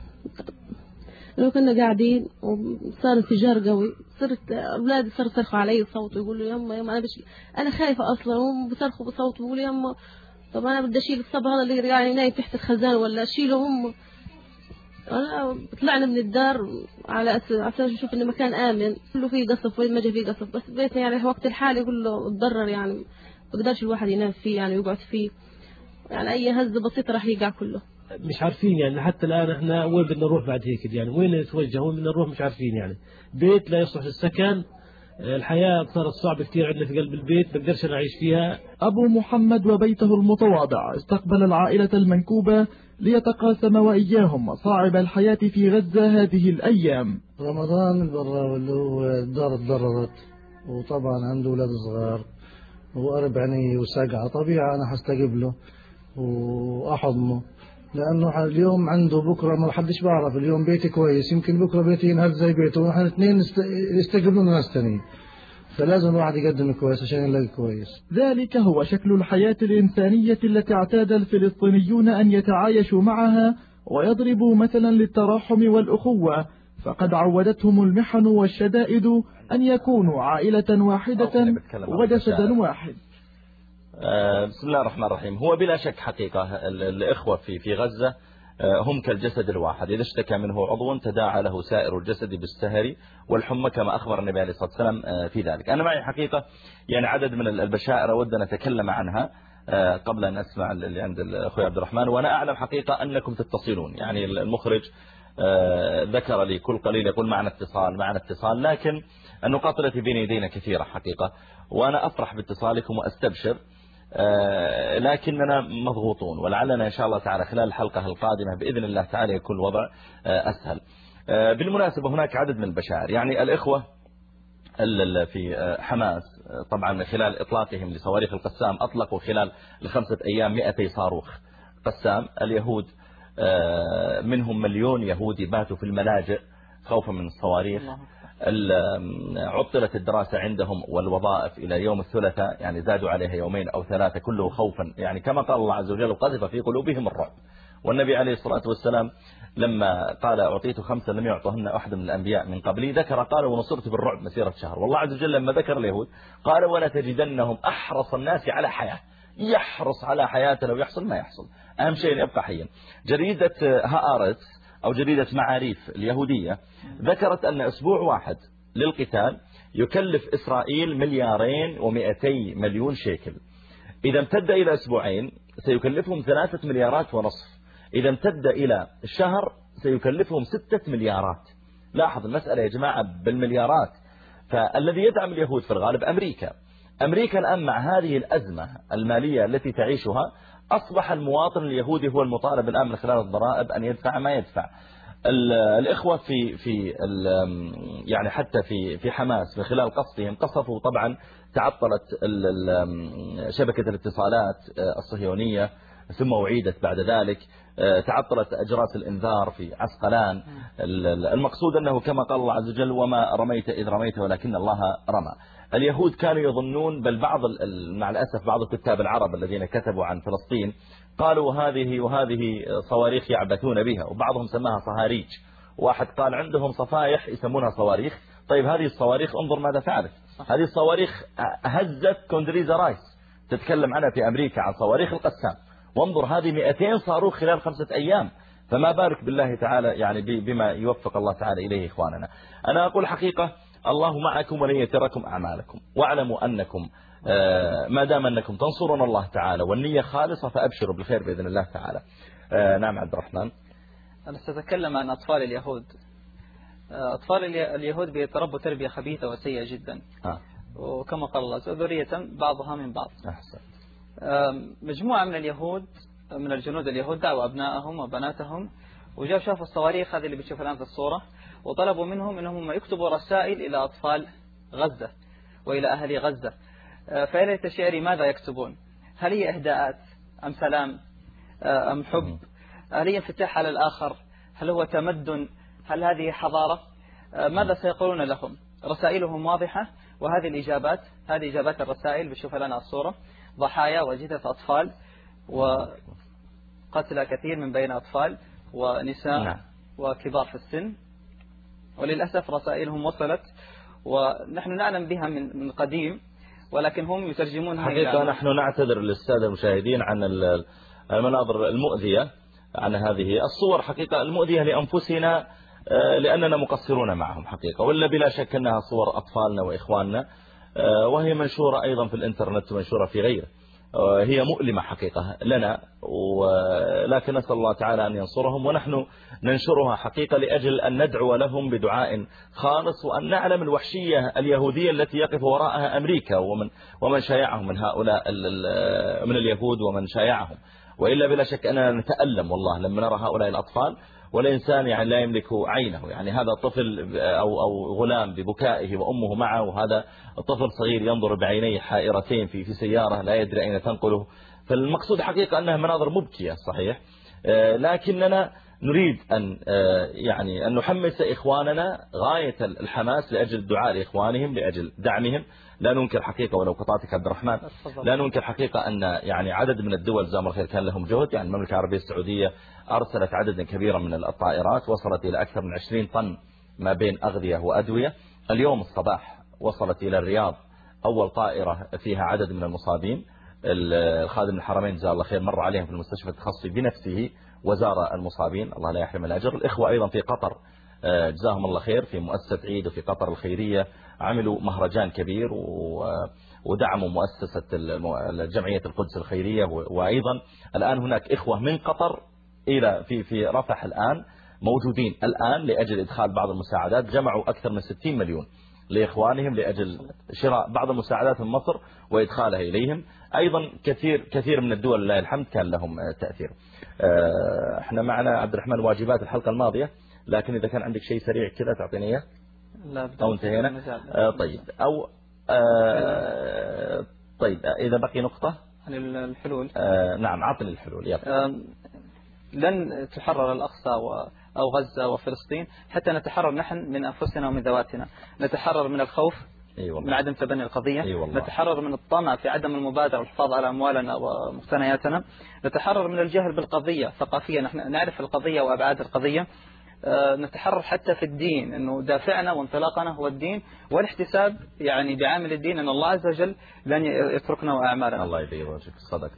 لو كنا قاعدين وصار انفجار قوي، صرت أولادي صاروا يصرخوا علي بصوت ويقولوا يما يما أنا بش أنا خايفة أصلا، وهم بصرخوا بصوت ويقولوا يما طب أنا بدي أشيل الصبي هذا اللي يعني نايم تحت الخزان ولا أشيله هم. أنا طلعنا من الدار على أساس نشوف إنه مكان آمن، كله فيه قصف وين ما جا فيه قصف، بس بيتنا يعني وقت الحالي كله اتضرر يعني، ما بقدرش الواحد ينام فيه يعني ويقعد فيه، يعني أي هزة بسيطة راح يقع كله. مش عارفين يعني حتى الآن احنا وين بدنا نروح بعد هيك يعني، وين نتوجه وين بدنا نروح مش عارفين يعني. بيت لا يصلح للسكن، الحياة صارت صعبة كثير عندنا في قلب البيت، ما بقدرش نعيش فيها. أبو محمد وبيته المتواضع استقبل العائلة المنكوبة ليتقاسم وإياهم مصاعب الحياة في غزة هذه الأيام. رمضان البراوي اللي هو الدار تضررت، وطبعا عنده أولاد صغار وقرب عيني وسقعة، طبيعي أنا حستقبله وأحضنه، لأنه اليوم عنده بكرة ما حدش بعرف، اليوم بيتي كويس يمكن بكرة بيتي ينهز زي بيته، ونحن اثنين يستقبلون ناس ثانيين، فلازم الواحد يقدم كويس عشان يلاقي كويس. ذلك هو شكل الحياة الإنسانية التي اعتاد الفلسطينيون أن يتعايشوا معها ويضربوا مثلا للتراحم والأخوة، فقد عودتهم المحن والشدائد أن يكونوا عائلة واحدة وجسدا واحد. بسم الله الرحمن الرحيم. هو بلا شك حقيقة الإخوة في في غزة هم كالجسد الواحد، إذا اشتكى منه عضو تداعى له سائر الجسد بالسهر والحمى كما أخبر النبي عليه الصلاة والسلام في ذلك. أنا معي حقيقة يعني عدد من البشائر أود أن أتكلم عنها قبل أن أسمع اللي عند الأخوي عبد الرحمن، وأنا أعلم حقيقة أنكم تتصلون، يعني المخرج ذكر لي كل قليل يقول معنا اتصال معنا اتصال، لكن النقاط التي بين يدينا كثيرة حقيقة، وأنا أفرح باتصالكم وأستبشر، لكننا مضغوطون، ولعلنا إن شاء الله تعالى خلال الحلقة القادمة بإذن الله تعالى يكون الوضع أسهل. بالمناسبة هناك عدد من البشائر، يعني الإخوة في حماس طبعا خلال إطلاقهم لصواريخ القسام أطلقوا خلال الخمسة أيام مئتي صاروخ قسام. اليهود منهم مليون يهودي باتوا في الملاجئ خوفا من الصواريخ. عطلت الدراسة عندهم والوظائف إلى يوم الثلاثاء، يعني زادوا عليها يومين أو ثلاثة، كله خوفا، يعني كما قال الله عز وجل وقذف في قلوبهم الرعب. والنبي عليه الصلاة والسلام لما قال أعطيت خمسة لم يعطهن أحد من الأنبياء من قبلي ذكر قال ونصرت بالرعب مسيرة شهر. والله عز وجل لما ذكر اليهود قال ولا تجدنهم أحرص الناس على حياة، يحرص على حياته لو يحصل ما يحصل، أهم شيء يبقى حيا. جريدة هآرتس أو جريدة معاريف اليهودية ذكرت أن أسبوع واحد للقتال يكلف إسرائيل مليارين ومئتي مليون شيكل، إذا امتد إلى أسبوعين سيكلفهم ثلاثة مليارات ونصف، إذا امتد إلى الشهر سيكلفهم ستة مليارات. لاحظ المسألة يا جماعة بالمليارات. فالذي يدعم اليهود في الغالب أمريكا. أمريكا الآن مع هذه الأزمة المالية التي تعيشها أصبح المواطن اليهودي هو المطالب الآن من خلال الضرائب أن يدفع ما يدفع. الإخوة في في يعني حتى في في حماس من خلال قصفهم قصفوا، طبعا تعطلت شبكة الاتصالات الصهيونية ثم أعيدت بعد ذلك، تعطلت أجراس الإنذار في عسقلان. المقصود أنه كما قال الله عز وجل وما رميت إذ رميت ولكن الله رمى. اليهود كانوا يظنون، بل بعض مع الأسف بعض الكتاب العرب الذين كتبوا عن فلسطين قالوا هذه وهذه صواريخ يعبثون بها، وبعضهم سماها صهاريج، واحد قال عندهم صفايح يسمونها صواريخ. طيب هذه الصواريخ انظر ماذا فعلت، هذه الصواريخ هزت كوندريزا رايس تتكلم عنها في أمريكا عن صواريخ القسام، وانظر هذه مئتين صاروخ خلال خمسة أيام، فما بارك بالله تعالى يعني بما يوفق الله تعالى إليه إخواننا. أنا أقول حقيقة الله معكم ولن يتركم أعمالكم، واعلموا أنكم ما دام أنكم تنصرون الله تعالى والنية خالصة فأبشروا بالخير بإذن الله تعالى. نعم عبد الرحمن. أنا سأتكلم عن أطفال اليهود. أطفال اليهود بيتربوا تربية خبيثة وسيئة جدا، آه. وكما قال الله ذرية بعضها من بعض. أحسن. مجموعة من اليهود من الجنود اليهود دعوا أبنائهم وبناتهم وجاءوا شافوا الصواريخ هذه اللي بتشوف الآن في الصورة، وطلبوا منهم أنهم يكتبوا رسائل إلى أطفال غزة وإلى أهل غزة. فإلى تشعري ماذا يكتبون؟ هل هي إهداءات أم سلام أم حب؟ هل هي انفتاح على الآخر؟ هل هو تمدن؟ هل هذه حضارة؟ ماذا سيقولون لهم؟ رسائلهم واضحة، وهذه الإجابات هذه إجابات الرسائل بشوفها لنا الصورة: ضحايا وجثث أطفال وقتلى كثير من بين أطفال ونساء نعم. وكبار في السن. وللأسف رسائلهم وصلت ونحن نعلم بها من من قديم، ولكن هم يترجمونها. حقيقة نحن نعتذر للسادة المشاهدين عن المناظر المؤذية، عن هذه الصور حقيقة المؤذية لأنفسنا لأننا مقصرون معهم حقيقة، ولا بلا شك أنها صور أطفالنا وإخواننا، وهي منشورة أيضا في الإنترنت ومنشورة في غيره. هي مؤلمة حقيقة لنا، ولكن نسأل الله تعالى أن ينصرهم، ونحن ننشرها حقيقة لأجل أن ندعو لهم بدعاء خالص، وأن نعلم الوحشية اليهودية التي يقف وراءها أمريكا ومن ومن شايعهم من هؤلاء من اليهود ومن شايعهم. وإلا بلا شك أننا نتألم والله لما نرى هؤلاء الأطفال، والإنسان يعني لا يملك عينه، يعني هذا طفل أو أو غلام ببكائه وأمه معه، وهذا طفل صغير ينظر بعينيه حائرتين في في سيارة لا يدري أين تنقله. فالمقصود حقيقة أنها مناظر مبكية صحيح، لكننا نريد أن يعني أن نحمس إخواننا غاية الحماس لأجل الدعاء لإخوانهم، لأجل دعمهم. لا ننكر حقيقة، ولو قطعتك عبد الرحمن، لا ننكر حقيقة أن يعني عدد من الدول جزاهم الله خير كان لهم جهد. يعني المملكة العربية السعودية أرسلت عددا كبيرا من الطائرات وصلت إلى أكثر من عشرين طن ما بين أغذية وأدوية. اليوم الصباح وصلت إلى الرياض أول طائرة فيها عدد من المصابين. الخادم الحرمين جزاه الله خير مر عليهم في المستشفى التخصصي بنفسه وزار المصابين، الله لا يحرم الأجر. الإخوة أيضا في قطر جزاهم الله خير في مؤسسة عيد وفي قطر الخيرية عملوا مهرجان كبير ودعموا مؤسسة جمعية القدس الخيرية. وأيضا الآن هناك إخوة من قطر إلى في في رفح الآن موجودين الآن لأجل إدخال بعض المساعدات، جمعوا أكثر من ستين مليون لإخوانهم لأجل شراء بعض المساعدات من مصر وإدخالها إليهم. أيضا كثير كثير من الدول لله الحمد كان لهم تأثير. احنا معنا عبد الرحمن واجبات الحلقة الماضية، لكن إذا كان عندك شيء سريع كذا تعطينيه. لا أو انتهينا. آه طيب أو آه طيب إذا بقي نقطة عن الحلول. آه نعم عطني الحلول. آه لن تحرر الأقصى أو غزة وفلسطين حتى نتحرر نحن من أنفسنا ومن ذواتنا. نتحرر من الخوف أيوة من عدم تبني القضية، أيوة نتحرر من الطمع في عدم المبادرة والحفاظ على أموالنا ومقتنياتنا، نتحرر من الجهل بالقضية ثقافيا، نحن نعرف القضية وأبعاد القضية، نتحرر حتى في الدين أنه دافعنا وانطلاقنا هو الدين والاحتساب يعني بعامل الدين أن الله عز وجل لن يتركنا وأعمالنا. الله يبارك وجهك. صدقت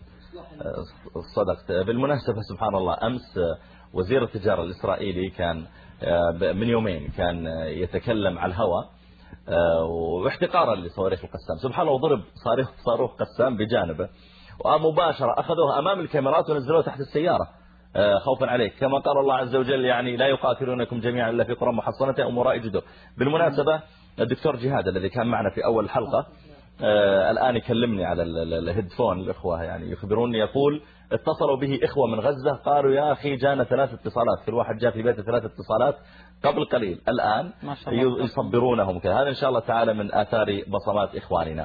صدقت. بالمناسبة سبحان الله أمس وزير التجارة الإسرائيلي كان من يومين كان يتكلم على الهواء واحتقارا لصواريخ القسام. سبحان الله وضرب صاروخ صاروخ قسام بجانبه ومباشرة أخذوها أمام الكاميرات ونزلوها تحت السيارة خوفا عليك، كما قال الله عز وجل يعني لا يقاتلونكم جميعا إلا في قرى محصنة أو وراء جدر. بالمناسبة الدكتور جهاد الذي كان معنا في أول الحلقة آه الآن يكلمني على الهيدفون، الإخوة يعني يخبروني يقول اتصلوا به إخوة من غزة قالوا يا أخي جانا ثلاث اتصالات، كل واحد جاء في بيته ثلاث اتصالات قبل قليل، الآن يصبرونهم كذا. هذا إن شاء الله تعالى من آثار بصمات إخواننا.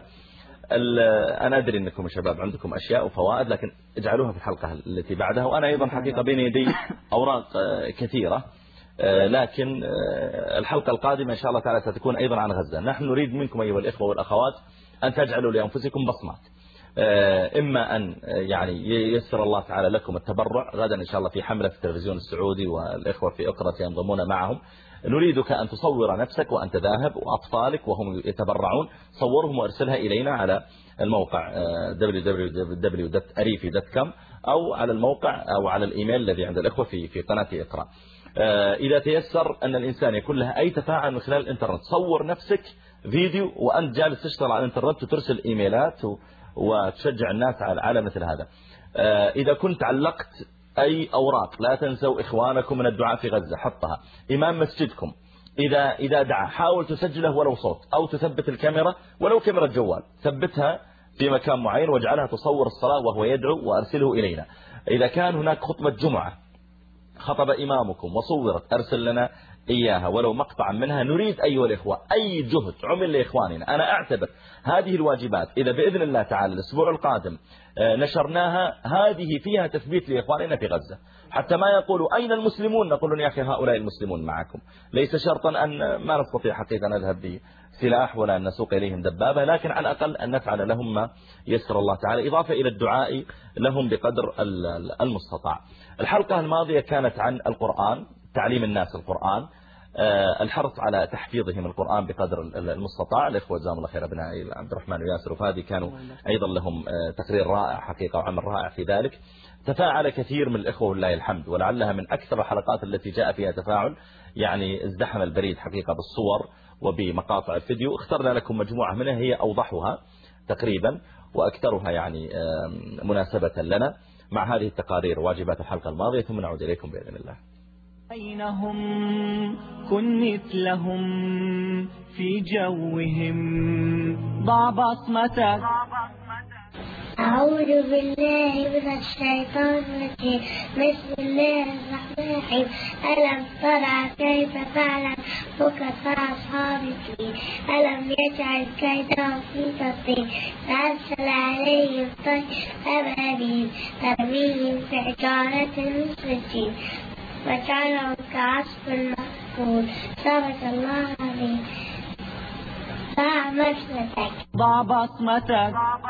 أنا أدري أنكم يا شباب عندكم أشياء وفوائد لكن اجعلوها في الحلقة التي بعدها، وأنا أيضا حقيقة بين يدي أوراق كثيرة لكن الحلقة القادمة إن شاء الله تعالى ستكون أيضا عن غزة. نحن نريد منكم أيها الإخوة والأخوات أن تجعلوا لأنفسكم بصمات، إما أن يعني ييسر الله تعالى لكم التبرع غدا إن شاء الله في حملة في التلفزيون السعودي والإخوة في أقرة ينضمون معهم. نريدك أن تصور نفسك وأنت ذاهب وأطفالك وهم يتبرعون، صورهم وارسلها إلينا على الموقع دبليو دبليو دبليو دوت أريفي دوت كوم أو على الموقع أو على الإيميل الذي عند الإخوة في في قناة اقرأ. إذا تيسر أن الإنسان يكون لها أي تفاعل من خلال الإنترنت، صور نفسك فيديو وأنت جالس تشتغل على الإنترنت وترسل إيميلات وتشجع الناس على على مثل هذا. إذا كنت علقت أي أوراق لا تنسوا إخوانكم من الدعاء في غزة، حطها. إمام مسجدكم إذا إذا دعا حاول تسجله ولو صوت أو تثبت الكاميرا ولو كاميرا جوال، ثبتها في مكان معين واجعلها تصور الصلاة وهو يدعو وأرسله إلينا. إذا كان هناك خطبة جمعة خطب إمامكم وصورت أرسل لنا إياها ولو مقطعا منها. نريد أيها الإخوة أي جهد عمل لإخواننا. أنا أعتبر هذه الواجبات إذا بإذن الله تعالى الأسبوع القادم نشرناها هذه فيها تثبيت لإخواننا في غزة، حتى ما يقولوا أين المسلمون، نقول يا أخي هؤلاء المسلمون معكم. ليس شرطا أن ما نستطيع حقيقة نذهب بسلاح ولا أن نسوق إليهم دبابة، لكن على الأقل أن نفعل لهم ما يسر الله تعالى، إضافة إلى الدعاء لهم بقدر المستطاع. الحلقة الماضية كانت عن القرآن، تعليم الناس القرآن، الحرص على تحفيظهم القرآن بقدر المستطاع. الإخوة جزاهم الله خير أبنائي عبد الرحمن وياسر وفادي كانوا أيضا لهم تقرير رائع حقيقة وعمل رائع في ذلك. تفاعل كثير من الإخوة والله الحمد، ولعلها من أكثر الحلقات التي جاء فيها تفاعل، يعني ازدحم البريد حقيقة بالصور وبمقاطع الفيديو. اخترنا لكم مجموعة منها هي أوضحها تقريبا وأكثرها يعني مناسبة لنا مع هذه التقارير واجبات الحلقة الماضية، ثم نعود إليكم بإذن الله. بينهم كن مثلهم في جوهم، ضع بصمتك. أعوذ بالله من الشيطان الرجيم، بسم الله الرحمن الرحيم. ألم ترى كيف فعل ربك بأصحاب الفيل، ألم يجعل كيدهم في تضليل، فأرسل عليهم طيرا أبابيل ترميهم بحجارة من سجيل وجعلهم كعصف مأكول. صدق الله العظيم. ضع بصمتك. ضع بصمتك.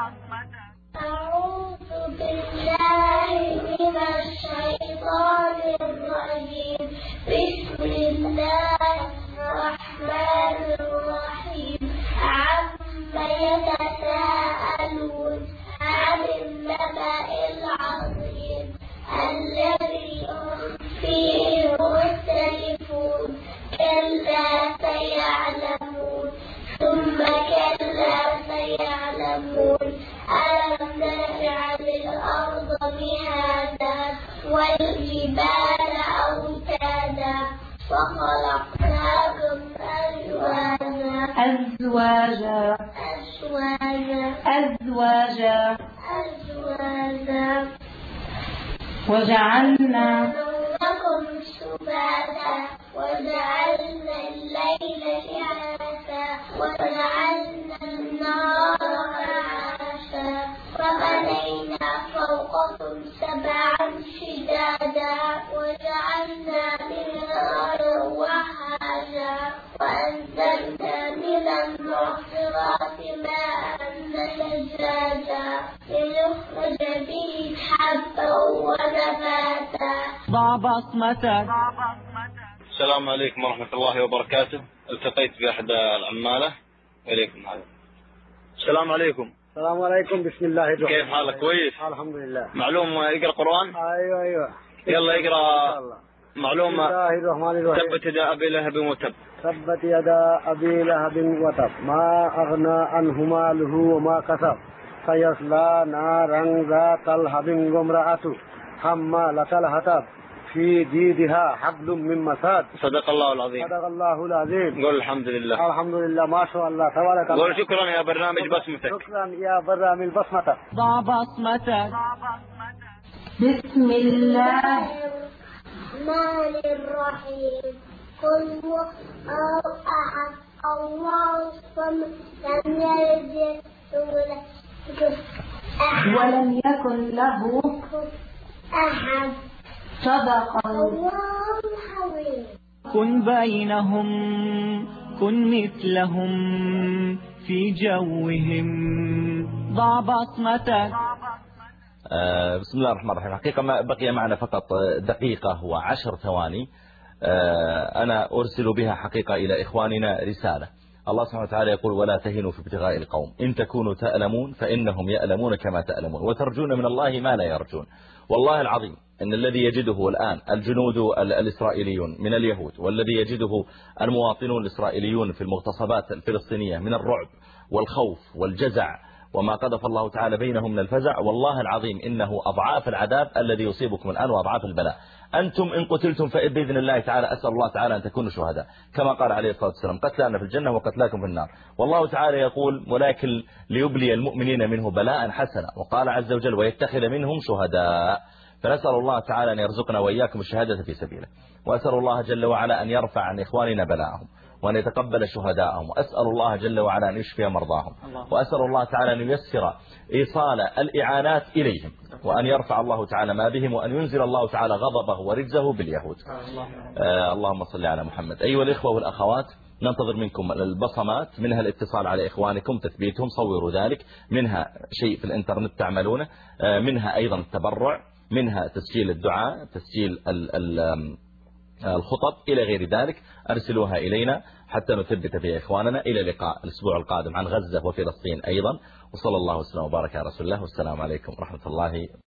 أعوذ بالله من الشيطان الرجيم، بسم الله الرحمن الرحيم. عما يتساءلون عن النبأ العظيم الذي هم فيه مختلفون. كلا سيعلمون ثم كلا سيعلمون. ألم نجعل الأرض مهادا والجبال أوتادا وخلقناكم أزواجا أزواجا أزواجا أزواجا أزواجا وجعلنا لكم سباتا وجعلنا الليل لباسا وجعلنا النهار معاشا وبنينا فوقكم سبعا شدادا ضع بصمتك. السلام عليكم ورحمة الله وبركاته. التقيت بأحد العمالة. وعليكم السلام. السلام عليكم. السلام عليكم. بسم الله الرحمن الرحيم. كيف حالك؟ كويس الحمد لله. معلوم يقرأ قرآن؟ ايوه ايوه يلا يقرأ. معلوم. بسم الله الرحمن الرحيم. تبت يدا أبي لهب وتب. تبت يدا أبي لهب وتب ما أغنى عنه ماله وما كسب سيصلى نارا ذات لهب وامرأته حمالة الحطب في جيدها حبل من مسد. صدق الله العظيم. صدق الله العظيم. قول الحمد لله. الحمد لله ما شاء الله تبارك الله. قول شكرا يا برنامج بصمتك. شكرا يا برنامج بصمتك. ضع بصمتك. بسم الله الرحمن الرحيم. قل هو أحد الله الصمد لم يلد ولم يكن له أحد. صدق الله العظيم. كن بينهم كن مثلهم في جوهم. ضع بصمتك. آه بسم الله الرحمن الرحيم. حقيقة ما بقي معنا فقط دقيقة وعشر ثواني. آه أنا أرسل بها حقيقة إلى إخواننا رسالة. الله سبحانه وتعالى يقول ولا تهنوا في ابتغاء القوم إن تكونوا تألمون فإنهم يألمون كما تألمون وترجون من الله ما لا يرجون. والله العظيم إن الذي يجده الآن الجنود الإسرائيليون من اليهود والذي يجده المواطنون الإسرائيليون في المغتصبات الفلسطينية من الرعب والخوف والجزع وما قذف الله تعالى بينهم من الفزع، والله العظيم إنه أضعاف العذاب الذي يصيبكم الآن وأضعاف البلاء. أنتم إن قتلتم فبإذن الله تعالى أسأل الله تعالى أن تكونوا شهداء كما قال عليه الصلاة والسلام قتلانا في الجنة وقتلاكم في النار. والله تعالى يقول ولكن ليبلي المؤمنين منه بلاء حسنا، وقال عز وجل ويتخذ منهم شهداء. فنسأل الله تعالى أن يرزقنا وإياكم الشهادة في سبيله، وأسأل الله جل وعلا أن يرفع عن إخواننا بلاءهم وأن يتقبل شهداءهم، وأسأل الله جل وعلا أن يشفي مرضاهم، وأسأل الله تعالى أن ييسر إيصال الإعانات إليهم، وأن يرفع الله تعالى ما بهم، وأن ينزل الله تعالى غضبه ورجزه باليهود. آه اللهم صل على محمد. أيها الإخوة والأخوات، ننتظر منكم البصمات، منها الاتصال على إخوانكم تثبيتهم، صوروا ذلك، منها شيء في الإنترنت تعملونه، آه منها أيضا التبرع، منها تسجيل الدعاء، تسجيل ال ال الخطب إلى غير ذلك. أرسلوها إلينا حتى نثبت في إخواننا. إلى اللقاء الأسبوع القادم عن غزة وفلسطين أيضا، وصلى الله وسلم وبارك على رسول الله، والسلام عليكم ورحمة الله.